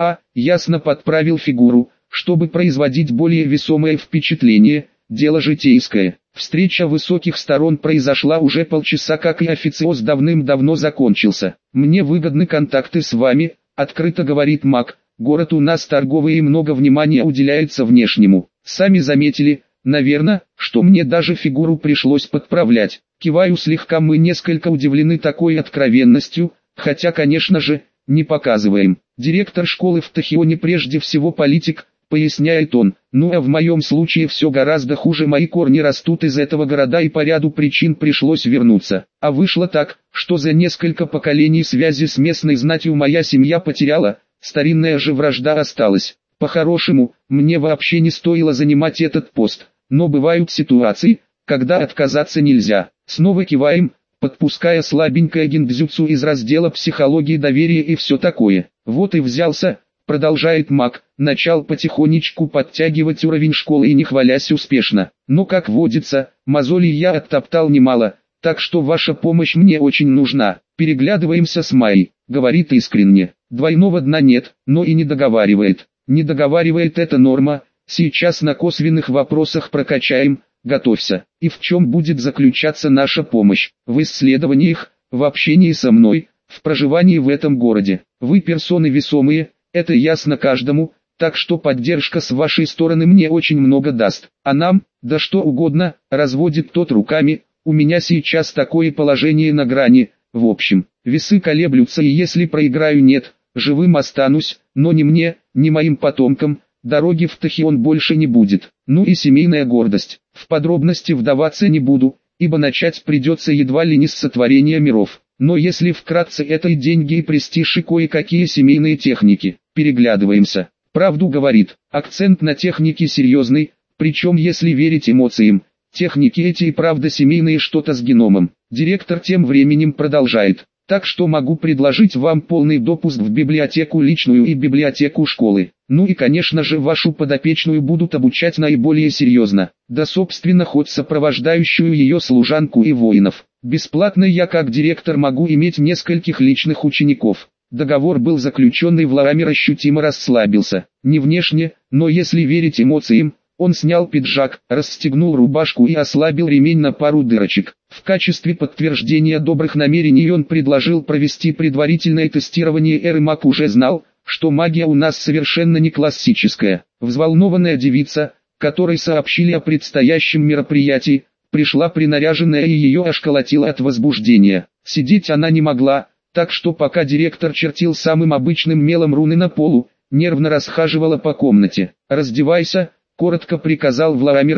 ясно подправил фигуру, чтобы производить более весомое впечатление, дело житейское. Встреча высоких сторон произошла уже полчаса, как и официоз давным-давно закончился. «Мне выгодны контакты с вами», — открыто говорит маг, «город у нас торговый и много внимания уделяется внешнему. Сами заметили, наверное, что мне даже фигуру пришлось подправлять». Киваю слегка, мы несколько удивлены такой откровенностью, хотя, конечно же, не показываем. Директор школы в Тахионе прежде всего политик, поясняет он, а в моем случае все гораздо хуже, мои корни растут из этого города и по ряду причин пришлось вернуться. А вышло так, что за несколько поколений связи с местной знатью моя семья потеряла, старинная же вражда осталась. По-хорошему, мне вообще не стоило занимать этот пост, но бывают ситуации, когда отказаться нельзя. Снова киваем, подпуская слабенькое гиндзюцу из раздела психологии доверия и все такое. Вот и взялся, продолжает маг, начал потихонечку подтягивать уровень школы и не хвалясь успешно. Но как водится, мозолей я оттоптал немало, так что ваша помощь мне очень нужна. Переглядываемся с Майей, говорит искренне. Двойного дна нет, но и не договаривает. Не договаривает — это норма, сейчас на косвенных вопросах прокачаем. Готовься. И в чем будет заключаться наша помощь? В исследованиях, в общении со мной, в проживании в этом городе. Вы персоны весомые, это ясно каждому, так что поддержка с вашей стороны мне очень много даст. А нам, да что угодно, разводит тот руками, у меня сейчас такое положение на грани. В общем, весы колеблются, и если проиграю, нет, живым останусь, но ни мне, ни моим потомкам, дороги в Тахион больше не будет. И семейная гордость. В подробности вдаваться не буду, ибо начать придется едва ли не с сотворения миров. Но если вкратце, это и деньги, и престиж, и кое-какие семейные техники. Переглядываемся. Правду говорит, акцент на технике серьезный, причем если верить эмоциям, техники эти и правда семейные, что-то с геномом. Директор тем временем продолжает. Так что могу предложить вам полный допуск в библиотеку личную и библиотеку школы. И конечно же вашу подопечную будут обучать наиболее серьезно. Да собственно хоть сопровождающую ее служанку и воинов. Бесплатно я как директор могу иметь нескольких личных учеников. Договор был заключенный, Владимир ощутимо расслабился. Не внешне, но если верить эмоциям, он снял пиджак, расстегнул рубашку и ослабил ремень на пару дырочек. В качестве подтверждения добрых намерений он предложил провести предварительное тестирование эры. Маг уже знал, что магия у нас совершенно не классическая. Взволнованная девица, которой сообщили о предстоящем мероприятии, пришла принаряженная, и ее аж колотило от возбуждения. Сидеть она не могла, так что пока директор чертил самым обычным мелом руны на полу, нервно расхаживала по комнате. «Раздевайся», — коротко приказал Владимир Ире.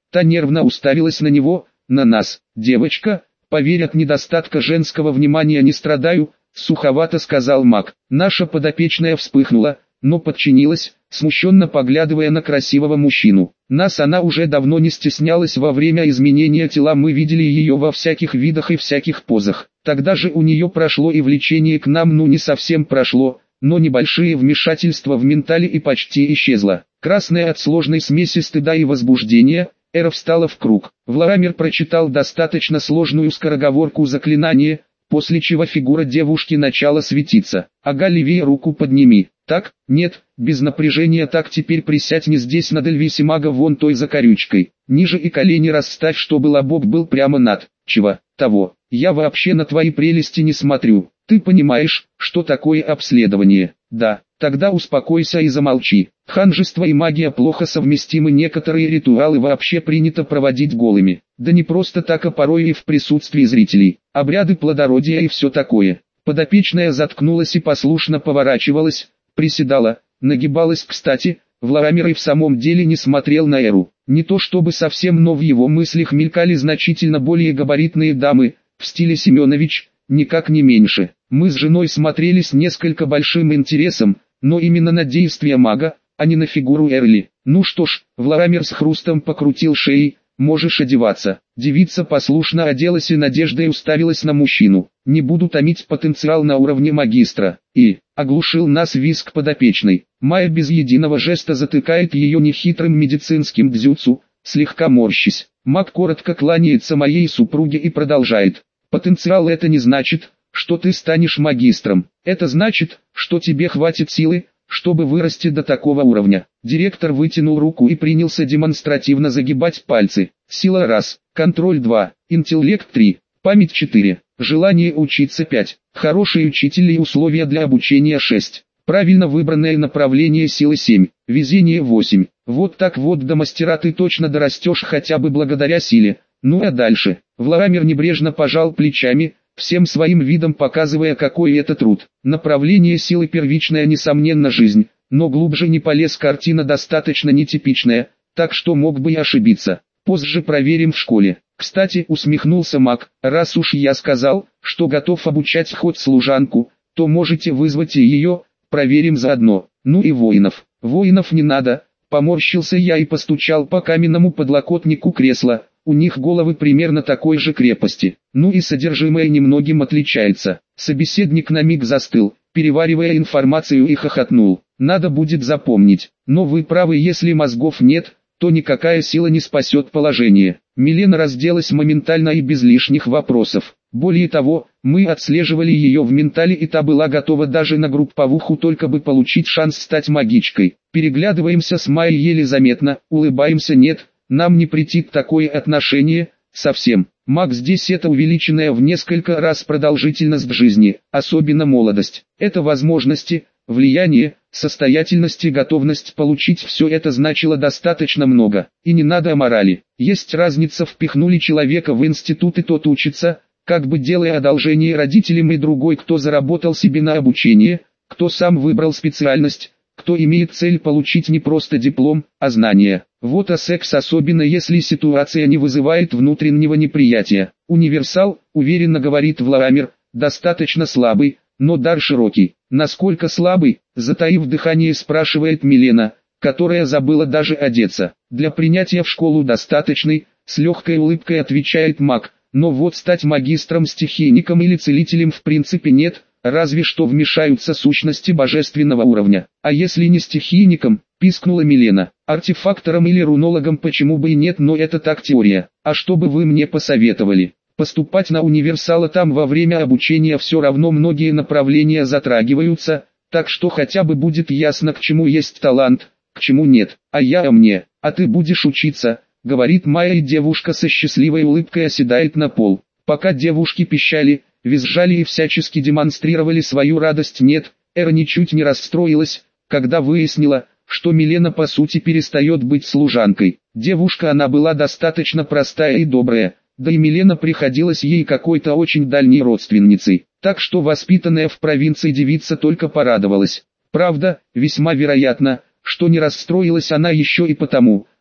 Та нервно уставилась на него, на нас. «Девочка, поверь, от недостатка женского внимания не страдаю», суховато сказал маг. Наша подопечная вспыхнула, но подчинилась, смущенно поглядывая на красивого мужчину. Нас она уже давно не стеснялась, во время изменения тела мы видели ее во всяких видах и всяких позах. Тогда же у нее прошло и влечение к нам, ну не совсем прошло, но небольшие вмешательства в ментале и почти исчезло. Красная от сложной смеси стыда и возбуждения, Эра встала в круг. Владимир прочитал достаточно сложную скороговорку заклинания, после чего фигура девушки начала светиться. «Ага, левее руку подними». «Так, нет, без напряжения, так, теперь присядь не здесь над Эльвисимага, вон той закорючкой. Ниже и колени расставь, чтобы лобок был прямо над, чего, того. Я вообще на твои прелести не смотрю. Ты понимаешь, что такое обследование?» «Да». «Тогда успокойся и замолчи. Ханжество и магия плохо совместимы, некоторые ритуалы вообще принято проводить голыми. Да не просто так, а порой и в присутствии зрителей. Обряды плодородия и все такое». Подопечная заткнулась и послушно поворачивалась, приседала, нагибалась. Кстати, Владимир и в самом деле не смотрел на Эру. Не то чтобы совсем, но в его мыслях мелькали значительно более габаритные дамы, в стиле Семенович, никак не меньше. Мы с женой смотрели с несколько большим интересом, но именно на действия мага, а не на фигуру Эрли. «Ну что ж», Владимир с хрустом покрутил шеей, «можешь одеваться». Девица послушно оделась и надеждой уставилась на мужчину. «Не буду томить, потенциал на уровне магистра». И оглушил нас визг подопечной. Майя без единого жеста затыкает ее нехитрым медицинским дзюцу, слегка морщись. Маг коротко кланяется моей супруге и продолжает. «Потенциал — это не значит, что ты станешь магистром. Это значит, что тебе хватит силы, чтобы вырасти до такого уровня». Директор вытянул руку и принялся демонстративно загибать пальцы. Сила 1, контроль 2, интеллект 3, память 4, желание учиться 5, хороший учитель и условия для обучения 6, правильно выбранное направление силы 7, везение 8. Вот так вот до мастера ты точно дорастешь хотя бы благодаря силе. Ну а дальше? Владимир небрежно пожал плечами, всем своим видом показывая, какой это труд. Направление силы первичная, несомненно, жизнь, но глубже не полез, картина достаточно нетипичная, так что мог бы и ошибиться. Позже проверим в школе. Кстати, усмехнулся маг, раз уж я сказал, что готов обучать хоть служанку, то можете вызвать и ее, проверим заодно. Ну и воинов. Воинов не надо, поморщился я и постучал по каменному подлокотнику кресла. У них головы примерно такой же крепости. Ну и содержимое немногим отличается. Собеседник на миг застыл, переваривая информацию, и хохотнул. Надо будет запомнить. Но вы правы, если мозгов нет, то никакая сила не спасет положение. Милена разделась моментально и без лишних вопросов. Более того, мы отслеживали ее в ментале, и та была готова даже на групповуху, только бы получить шанс стать магичкой. Переглядываемся с Майей еле заметно, улыбаемся. Нет, нам не претит такое отношение, совсем. Маг здесь — это увеличенная в несколько раз продолжительность жизни, особенно молодость. Это возможности, влияние, состоятельность и готовность получить все это значило достаточно много. И не надо о морали. Есть разница: впихнули человека в институт и тот учится, как бы делая одолжение родителям, и другой, кто заработал себе на обучение, кто сам выбрал специальность, кто имеет цель получить не просто диплом, а знания. Вот, а секс, особенно если ситуация не вызывает внутреннего неприятия. Универсал, уверенно говорит Владимир, достаточно слабый, но дар широкий. Насколько слабый, затаив дыхание, спрашивает Милена, которая забыла даже одеться. Для принятия в школу достаточный, с легкой улыбкой отвечает маг, но вот стать магистром, стихийником или целителем в принципе нет, разве что вмешаются сущности божественного уровня. А если не стихийником, пискнула Милена, артефактором или рунологом, почему бы и нет, но это так, теория. А что бы вы мне посоветовали? Поступать на универсала, там во время обучения все равно многие направления затрагиваются, так что хотя бы будет ясно, к чему есть талант, к чему нет. А мне, а ты будешь учиться, говорит Майя, и девушка со счастливой улыбкой оседает на пол. Пока девушки пищали, визжали и всячески демонстрировали свою радость, нет, Эра ничуть не расстроилась, когда выяснила, что Милена по сути перестает быть служанкой. Девушка она была достаточно простая и добрая, да и Милена приходилась ей какой-то очень дальней родственницей, так что воспитанная в провинции девица только порадовалась. Правда, весьма вероятно, что не расстроилась она еще и потому,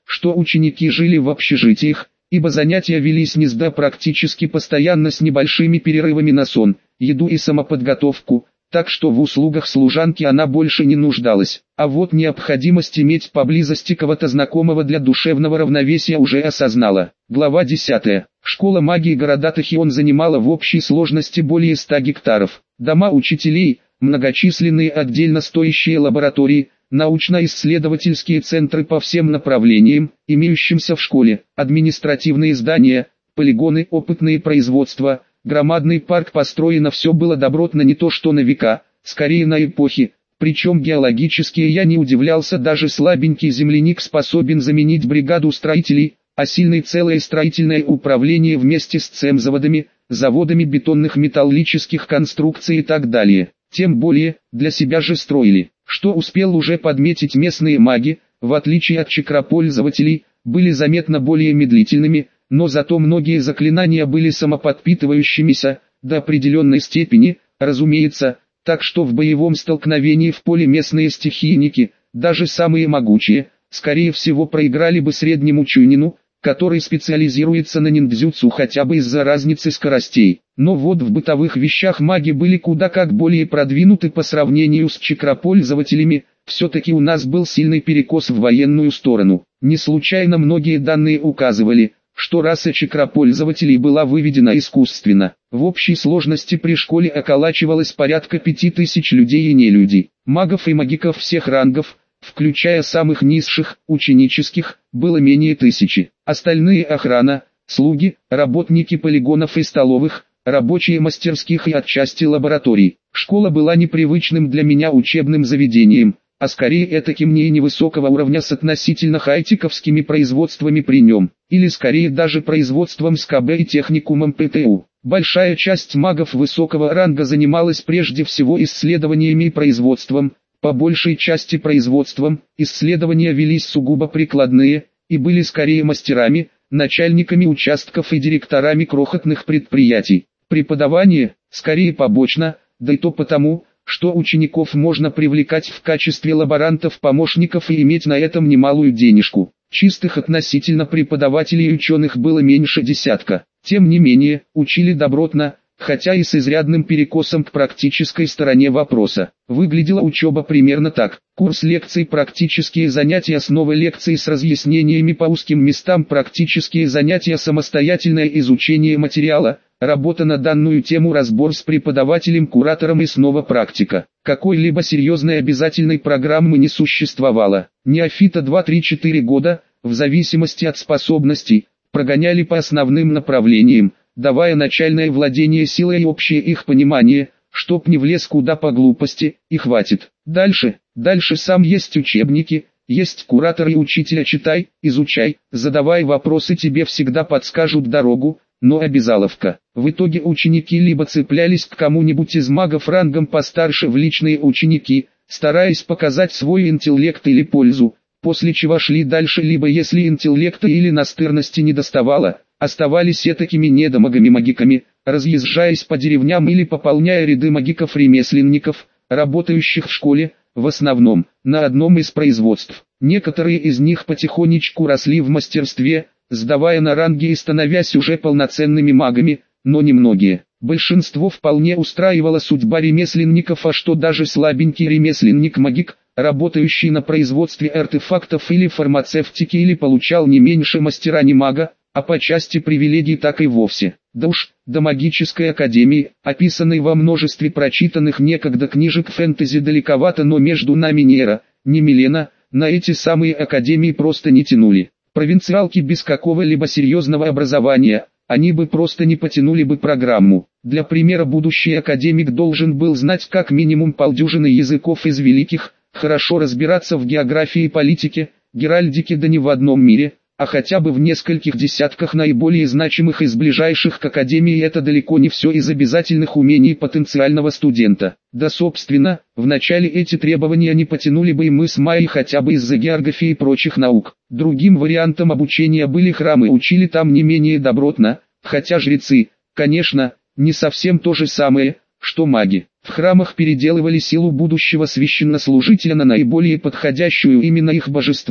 что ученики жили в общежитиях, ибо занятия велись практически постоянно с небольшими перерывами на сон, еду и самоподготовку, так что в услугах служанки она больше не нуждалась. А вот необходимость иметь поблизости кого-то знакомого для душевного равновесия уже осознала. Глава 10. Школа магии города Тахион занимала в общей сложности более 100 гектаров. Дома учителей, многочисленные отдельно стоящие лаборатории, научно-исследовательские центры по всем направлениям, имеющимся в школе, административные здания, полигоны, опытные производства, громадный парк построено, все было добротно не то что на века, скорее на эпохи, причем геологически я не удивлялся, даже слабенький земляник способен заменить бригаду строителей, а сильное целое строительное управление вместе с цемзаводами, заводами бетонных металлических конструкций и так далее. Тем более, для себя же строили, что успел уже подметить местные маги, в отличие от чакропользователей, были заметно более медлительными, но зато многие заклинания были самоподпитывающимися, до определенной степени, разумеется, так что в боевом столкновении в поле местные стихийники, даже самые могучие, скорее всего проиграли бы среднему чунину, который специализируется на ниндзюцу хотя бы из-за разницы скоростей. Но вот в бытовых вещах маги были куда как более продвинуты по сравнению с чакропользователями, все-таки у нас был сильный перекос в военную сторону. Не случайно многие данные указывали, что раса чакропользователей была выведена искусственно. В общей сложности при школе околачивалось порядка 5000 людей и нелюдей. Магов и магиков всех рангов, включая самых низших, ученических, было менее 1000. Остальные охрана, слуги, работники полигонов и столовых, рабочие мастерских и отчасти лабораторий. Школа была непривычным для меня учебным заведением, а скорее этаким не невысокого уровня с относительно хай-тековскими производствами при нем, или скорее даже производством СКБ и техникумом ПТУ. Большая часть магов высокого ранга занималась прежде всего исследованиями и производством, по большей части производством, исследования велись сугубо прикладные, и были скорее мастерами, начальниками участков и директорами крохотных предприятий. Преподавание, скорее побочно, да и то потому, что учеников можно привлекать в качестве лаборантов-помощников и иметь на этом немалую денежку. Чистых относительно преподавателей и ученых было меньше десятка. Тем не менее, учили добротно, хотя и с изрядным перекосом к практической стороне вопроса. Выглядела учеба примерно так: курс лекций, практические занятия, основы лекций с разъяснениями по узким местам, практические занятия, самостоятельное изучение материала, работа на данную тему, разбор с преподавателем, куратором и снова практика. Какой-либо серьезной обязательной программы не существовало. Неофита 2-3-4 года, в зависимости от способностей, прогоняли по основным направлениям, давая начальное владение силой и общее их понимание, чтоб не влез куда по глупости, и хватит. Дальше сам есть учебники, есть куратор и учителя, читай, изучай, задавай вопросы, тебе всегда подскажут дорогу, но обязаловка. В итоге ученики либо цеплялись к кому-нибудь из магов рангом постарше в личные ученики, стараясь показать свой интеллект или пользу, после чего шли дальше, либо если интеллекта или настырности не доставало, оставались этакими недомагами-магиками, разъезжаясь по деревням или пополняя ряды магиков-ремесленников, работающих в школе, в основном, на одном из производств. Некоторые из них потихонечку росли в мастерстве, сдавая на ранги и становясь уже полноценными магами, но немногие. Большинство вполне устраивала судьба ремесленников, а что даже слабенький ремесленник-магик, работающий на производстве артефактов или фармацевтики, или получал не меньше мастера не мага, а по части привилегий так и вовсе. Да уж, до магической академии, описанной во множестве прочитанных некогда книжек фэнтези, далековато, но между нами ни Эра, ни Милена, на эти самые академии просто не тянули. Провинциалки без какого-либо серьезного образования, они бы просто не потянули бы программу. Для примера, будущий академик должен был знать как минимум полдюжины языков из великих, хорошо разбираться в географии и политике, геральдике, да не в одном мире, а хотя бы в нескольких десятках наиболее значимых из ближайших к академии. Это далеко не все из обязательных умений потенциального студента. Да собственно, вначале эти требования не потянули бы и мы с Майей хотя бы из-за географии и прочих наук. Другим вариантом обучения были храмы, учили там не менее добротно, хотя жрецы, конечно, не совсем то же самое, что маги. В храмах переделывали силу будущего священнослужителя на наиболее подходящую именно их божеству,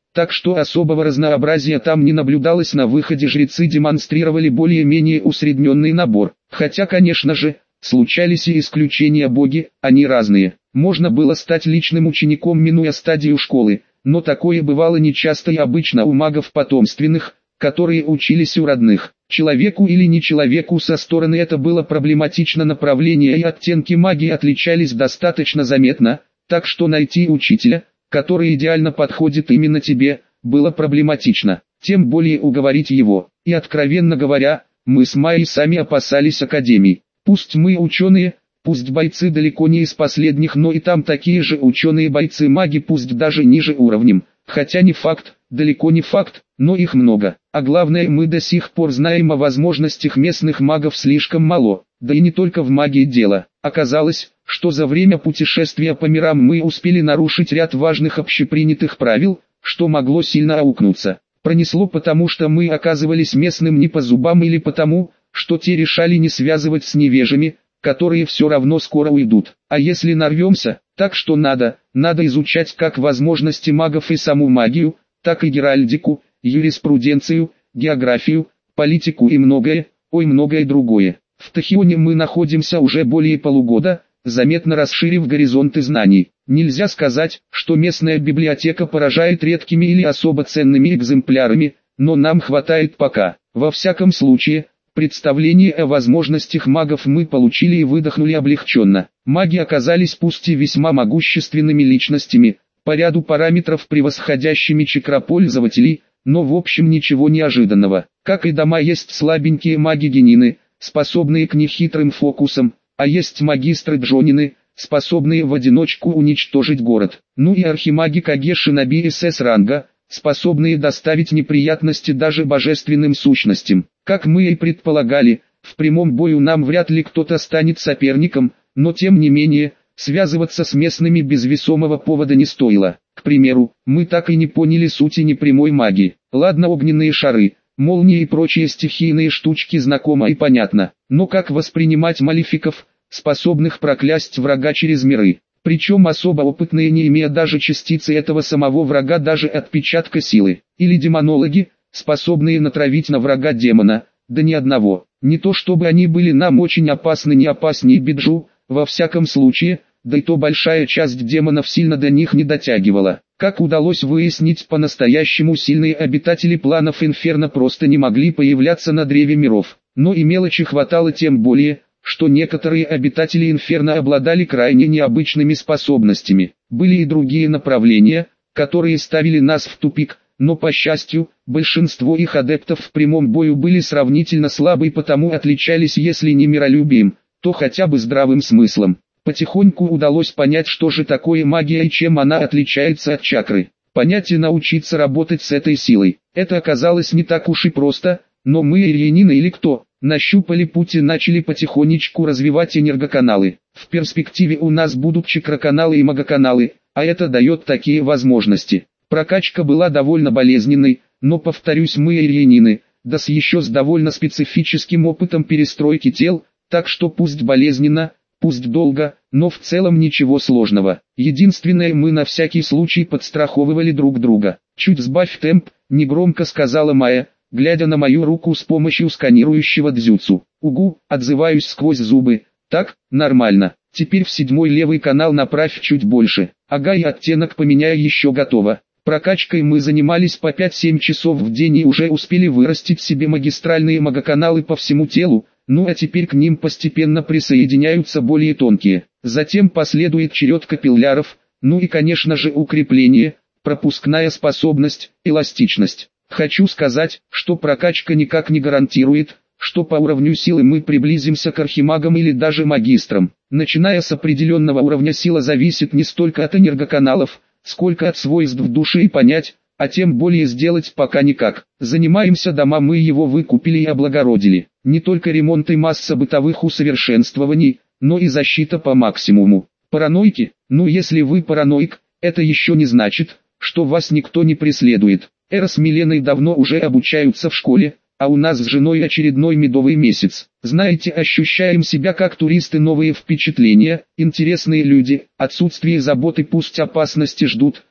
так что особого разнообразия там не наблюдалось. На выходе жрецы демонстрировали более-менее усредненный набор, хотя, конечно же, случались и исключения, боги, они разные. Можно было стать личным учеником, минуя стадию школы, но такое бывало нечасто и обычно у магов потомственных, которые учились у родных. Человеку или не человеку со стороны это было проблематично, направления и оттенки магии отличались достаточно заметно, так что найти учителя, который идеально подходит именно тебе, было проблематично, тем более уговорить его. И откровенно говоря, мы с Майей сами опасались академий. Пусть мы ученые, пусть бойцы далеко не из последних, но и там такие же ученые-бойцы-маги, пусть даже ниже уровнем, хотя не факт, далеко не факт, но их много. А главное, мы до сих пор знаем о возможностях местных магов слишком мало, да и не только в магии дело. Оказалось, что за время путешествия по мирам мы успели нарушить ряд важных общепринятых правил, что могло сильно аукнуться. Пронесло потому, что мы оказывались местным не по зубам, или потому, что те решали не связывать с невежами, которые все равно скоро уйдут. А если нарвемся, так что надо изучать как возможности магов и саму магию, так и геральдику, юриспруденцию, географию, политику и многое другое. В Тахионе мы находимся уже более полугода, заметно расширив горизонты знаний. Нельзя сказать, что местная библиотека поражает редкими или особо ценными экземплярами, но нам хватает пока. Во всяком случае, представление о возможностях магов мы получили и выдохнули облегченно. Маги оказались пусть и весьма могущественными личностями, по ряду параметров превосходящими чакропользователей, но в общем ничего неожиданного. Как и дома, есть слабенькие маги-генины, способные к нехитрым фокусам, а есть магистры-джонины, способные в одиночку уничтожить город. Ну и архимаги Каге-шиноби СС-ранга, способные доставить неприятности даже божественным сущностям. Как мы и предполагали, в прямом бою нам вряд ли кто-то станет соперником, но тем не менее, связываться с местными без весомого повода не стоило. К примеру, мы так и не поняли сути непрямой магии. Ладно, огненные шары, молнии и прочие стихийные штучки знакомо и понятно, но как воспринимать малефиков, способных проклясть врага через миры? Причем особо опытные, не имея даже частицы этого самого врага, даже отпечатка силы. Или демонологи, способные натравить на врага демона, да ни одного. Не то чтобы они были нам очень опасны, не опаснее Биджу, во всяком случае, да и то большая часть демонов сильно до них не дотягивала. Как удалось выяснить, по-настоящему сильные обитатели планов Инферно просто не могли появляться на древе миров. Но и мелочи хватало, тем более, что некоторые обитатели Инферно обладали крайне необычными способностями. Были и другие направления, которые ставили нас в тупик, но по счастью, большинство их адептов в прямом бою были сравнительно слабы и потому отличались, если не миролюбием, то хотя бы здравым смыслом. Потихоньку удалось понять, что же такое магия и чем она отличается от чакры. Понять и научиться работать с этой силой. Это оказалось не так уж и просто, но мы, ирьянины или кто, нащупали путь и начали потихонечку развивать энергоканалы. В перспективе у нас будут чакроканалы и магоканалы, а это дает такие возможности. Прокачка была довольно болезненной, но, повторюсь, мы ирьянины, да с еще с довольно специфическим опытом перестройки тел, так что пусть болезненно, пусть долго, но в целом ничего сложного. Единственное, мы на всякий случай подстраховывали друг друга. «Чуть сбавь темп», — негромко сказала Майя, глядя на мою руку с помощью сканирующего дзюцу. «Угу», — отзываюсь сквозь зубы. «Так, нормально. Теперь в 7-й левый канал направь чуть больше. Ага, и оттенок поменяй, еще готово». Прокачкой мы занимались по 5-7 часов в день и уже успели вырастить себе магистральные магоканалы по всему телу, ну а теперь к ним постепенно присоединяются более тонкие. Затем последует черед капилляров, ну и конечно же укрепление, пропускная способность, эластичность. Хочу сказать, что прокачка никак не гарантирует, что по уровню силы мы приблизимся к архимагам или даже магистрам. Начиная с определенного уровня, сила зависит не столько от энергоканалов, сколько от свойств души, и понять, а тем более сделать пока никак. Занимаемся дома, мы его выкупили и облагородили. Не только ремонт и масса бытовых усовершенствований, но и защита по максимуму. Параноики? Ну если вы параноик, это еще не значит, что вас никто не преследует. Эра с Миленой давно уже обучаются в школе, а у нас с женой очередной медовый месяц. Знаете, ощущаем себя как туристы, новые впечатления, интересные люди, отсутствие заботы, пусть опасности ждут,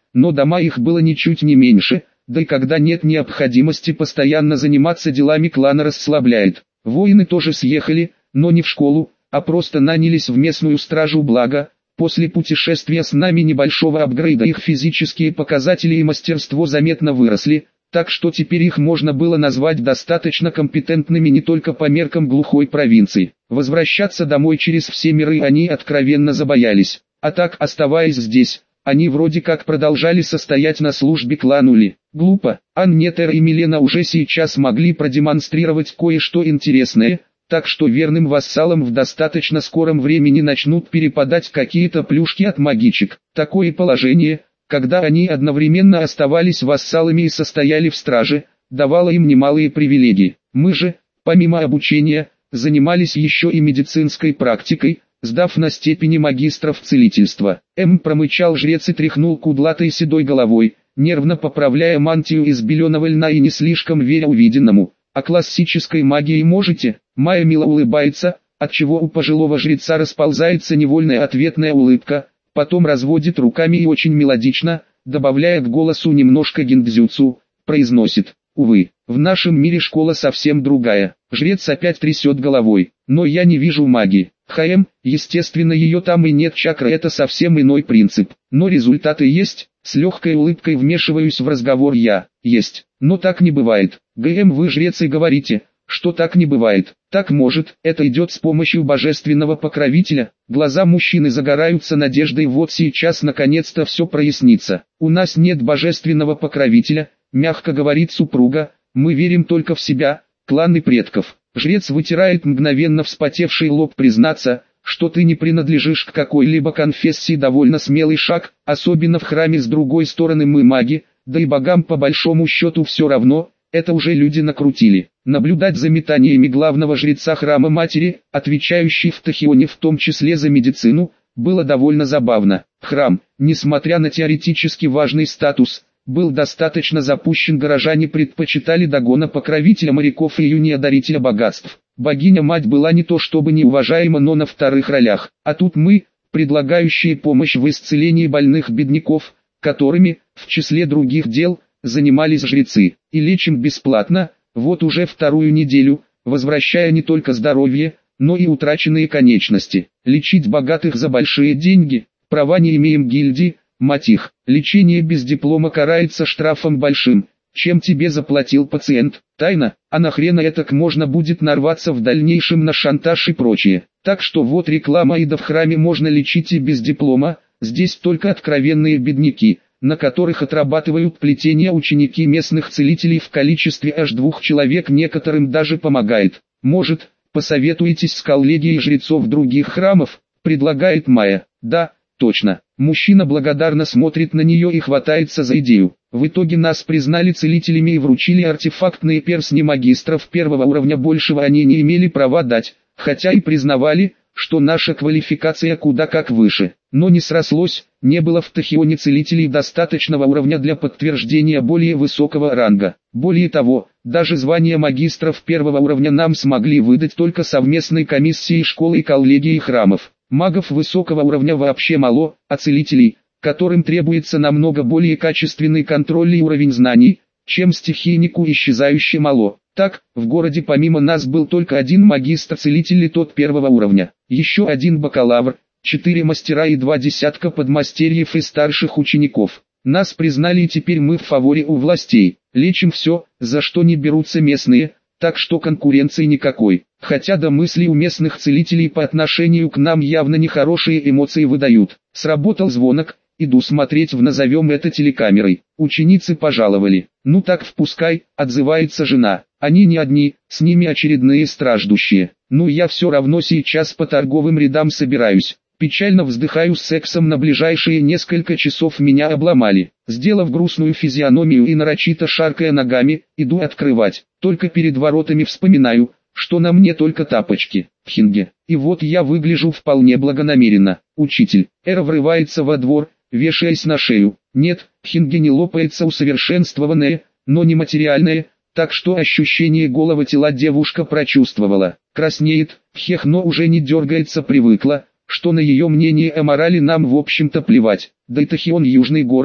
но дома их было ничуть не меньше, да и когда нет необходимости постоянно заниматься делами клана расслабляет. Воины тоже съехали, но не в школу, а просто нанялись в местную стражу, благо, после путешествия с нами небольшого апгрейда их физические показатели и мастерство заметно выросли, так что теперь их можно было назвать достаточно компетентными не только по меркам глухой провинции. Возвращаться домой через все миры они откровенно забоялись, а так, оставаясь здесь, они вроде как продолжали состоять на службе клану Ли. Глупо, Аннетер и Милена уже сейчас могли продемонстрировать кое-что интересное, так что верным вассалам в достаточно скором времени начнут перепадать какие-то плюшки от магичек. Такое положение, когда они одновременно оставались вассалами и состояли в страже, давало им немалые привилегии. Мы же, помимо обучения, занимались еще и медицинской практикой, сдав на степени магистров целительства. Промычал жрец и тряхнул кудлатой седой головой, нервно поправляя мантию из беленого льна и не слишком веря увиденному. А классической магией можете? Майя мило улыбается, отчего у пожилого жреца расползается невольная ответная улыбка, потом разводит руками и очень мелодично, добавляя к голосу немножко гиндзюцу, произносит: «Увы, в нашем мире школа совсем другая». Жрец опять трясет головой: «Но я не вижу магии». Естественно, ее там и нет, чакры — это совсем иной принцип. Но результаты есть. С легкой улыбкой вмешиваюсь в разговор я. Есть. Но так не бывает. Вы жрец и говорите, что так не бывает. Так может, это идет с помощью божественного покровителя. Глаза мужчины загораются надеждой, вот сейчас наконец-то все прояснится. У нас нет божественного покровителя, мягко говорит супруга, мы верим только в себя, клан и предков. Жрец вытирает мгновенно вспотевший лоб. Признаться, что ты не принадлежишь к какой-либо конфессии, довольно смелый шаг, особенно в храме. С другой стороны, мы маги, да и богам по большому счету все равно, это уже люди накрутили. Наблюдать за метаниями главного жреца храма матери, отвечающей в Тахионе в том числе за медицину, было довольно забавно. Храм, несмотря на теоретически важный статус, был достаточно запущен, горожане предпочитали Дагона покровителя моряков и Юния дарителя богатств. Богиня-мать была не то чтобы неуважаема, но на вторых ролях. А тут мы, предлагающие помощь в исцелении больных бедняков, которыми, в числе других дел, занимались жрецы. И лечим бесплатно, вот уже вторую неделю, возвращая не только здоровье, но и утраченные конечности. Лечить богатых за большие деньги, права не имеем гильдии, мать их. Лечение без диплома карается штрафом большим, чем тебе заплатил пациент. Тайна, а нахрена этак можно будет нарваться в дальнейшем на шантаж и прочее. Так что вот реклама, и да в храме можно лечить и без диплома, здесь только откровенные бедняки, на которых отрабатывают плетение ученики местных целителей в количестве аж 2 человек, некоторым даже помогает. Может, посоветуетесь с коллегией жрецов других храмов, предлагает Майя. Да, точно. Мужчина благодарно смотрит на нее и хватается за идею. В итоге нас признали целителями и вручили артефактные перстни магистров первого уровня, большего они не имели права дать, хотя и признавали, что наша квалификация куда как выше. Но не срослось, не было в Тахионе целителей достаточного уровня для подтверждения более высокого ранга. Более того, даже звание магистров первого уровня нам смогли выдать только совместной комиссией школы и коллегии храмов. Магов высокого уровня вообще мало, а целителей, которым требуется намного более качественный контроль и уровень знаний, чем стихийнику, исчезающе мало. Так, в городе помимо нас был только один магистр-целитель, и тот первого уровня, еще один бакалавр, 4 мастера и 2 десятка подмастерьев и старших учеников. Нас признали, и теперь мы в фаворе у властей. Лечим все, за что не берутся местные, так что конкуренции никакой. Хотя до мысли у местных целителей по отношению к нам явно нехорошие эмоции выдают. Сработал звонок, иду смотреть в, назовем это, телекамерой. Ученицы пожаловали. Ну так впускай, отзывается жена. Они не одни, с ними очередные страждущие. Ну я все равно сейчас по торговым рядам собираюсь. Печально вздыхаю, с сексом на ближайшие несколько часов меня обломали. Сделав грустную физиономию и нарочито шаркая ногами, иду открывать. Только перед воротами вспоминаю, что на мне только тапочки. Хинге. И вот я выгляжу вполне благонамеренно. Учитель. Эра врывается во двор, вешаясь на шею. Нет, хинге не лопается, усовершенствованное, но не материальное, так что ощущение голого тела девушка прочувствовала. Краснеет, но уже не дергается, привыкла, что на ее мнение о морали нам в общем-то плевать. Да и Тахион южный город,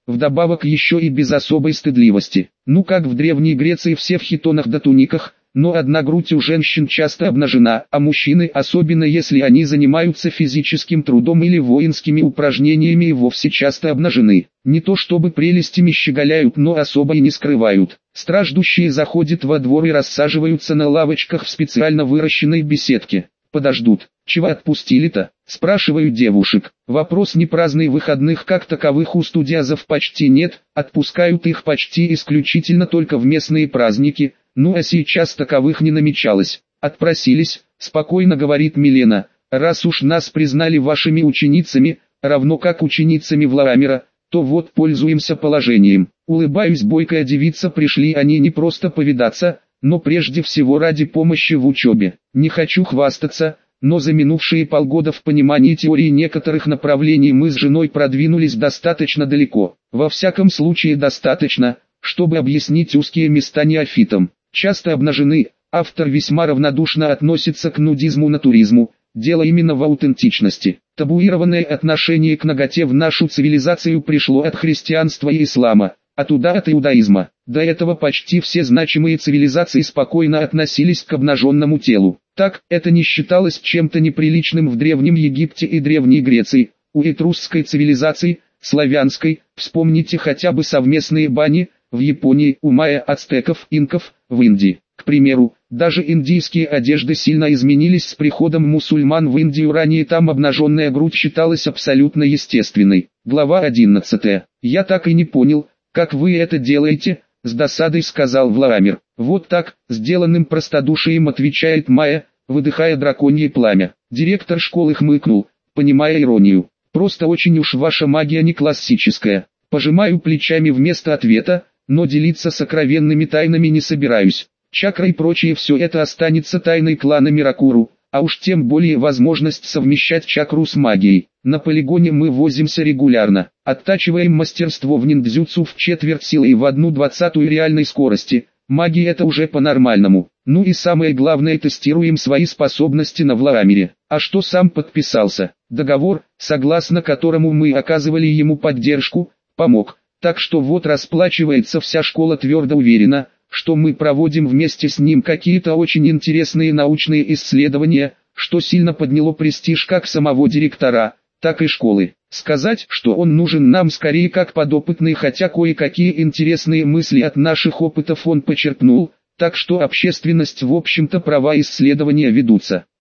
вдобавок еще и без особой стыдливости. Ну как в Древней Греции все в хитонах да туниках, но одна грудь у женщин часто обнажена, а мужчины, особенно если они занимаются физическим трудом или воинскими упражнениями, и вовсе часто обнажены. Не то чтобы прелестями щеголяют, но особо и не скрывают. Страждущие заходят во двор и рассаживаются на лавочках в специально выращенной беседке. Подождут. Чего отпустили-то? Спрашиваю девушек. Вопрос не праздный, выходных как таковых у студиозов почти нет, отпускают их почти исключительно только в местные праздники, ну а сейчас таковых не намечалось. Отпросились, спокойно говорит Милена, раз уж нас признали вашими ученицами, равно как ученицами Влаамера, то вот пользуемся положением. Улыбаюсь, бойкая девица, пришли они не просто повидаться, но прежде всего ради помощи в учебе. Не хочу хвастаться, но за минувшие полгода в понимании теории некоторых направлений мы с женой продвинулись достаточно далеко. Во всяком случае достаточно, чтобы объяснить узкие места неофитам. Часто обнажены, автор весьма равнодушно относится к нудизму-натуризму, дело именно в аутентичности. Табуированное отношение к наготе в нашу цивилизацию пришло от христианства и ислама, а туда от иудаизма. До этого почти все значимые цивилизации спокойно относились к обнаженному телу. Так, это не считалось чем-то неприличным в Древнем Египте и Древней Греции. У этрусской цивилизации, славянской, вспомните хотя бы совместные бани, в Японии, у майя, ацтеков, инков, в Индии. К примеру, даже индийские одежды сильно изменились с приходом мусульман в Индию, ранее там обнаженная грудь считалась абсолютно естественной. Глава 11. Я так и не понял, как вы это делаете, с досадой сказал Влаамер. Вот так, сделанным простодушием отвечает Майя, выдыхая драконье пламя. Директор школы хмыкнул, понимая иронию. Просто очень уж ваша магия не классическая. Пожимаю плечами вместо ответа, но делиться сокровенными тайнами не собираюсь. Чакра и прочее, все это останется тайной клана Миракуру, а уж тем более возможность совмещать чакру с магией. На полигоне мы возимся регулярно, оттачиваем мастерство в ниндзюцу в четверть силы и в 1/20 реальной скорости. Магия это уже по-нормальному. Ну и самое главное, тестируем свои способности на Влаамере. А что сам подписался? Договор, согласно которому мы оказывали ему поддержку, помог. Так что вот расплачивается вся школа, твердо уверена, что мы проводим вместе с ним какие-то очень интересные научные исследования, что сильно подняло престиж как самого директора, так и школы. Сказать, что он нужен нам скорее как подопытный, хотя кое-какие интересные мысли от наших опытов он почерпнул, так что общественность в общем-то права исследования ведутся.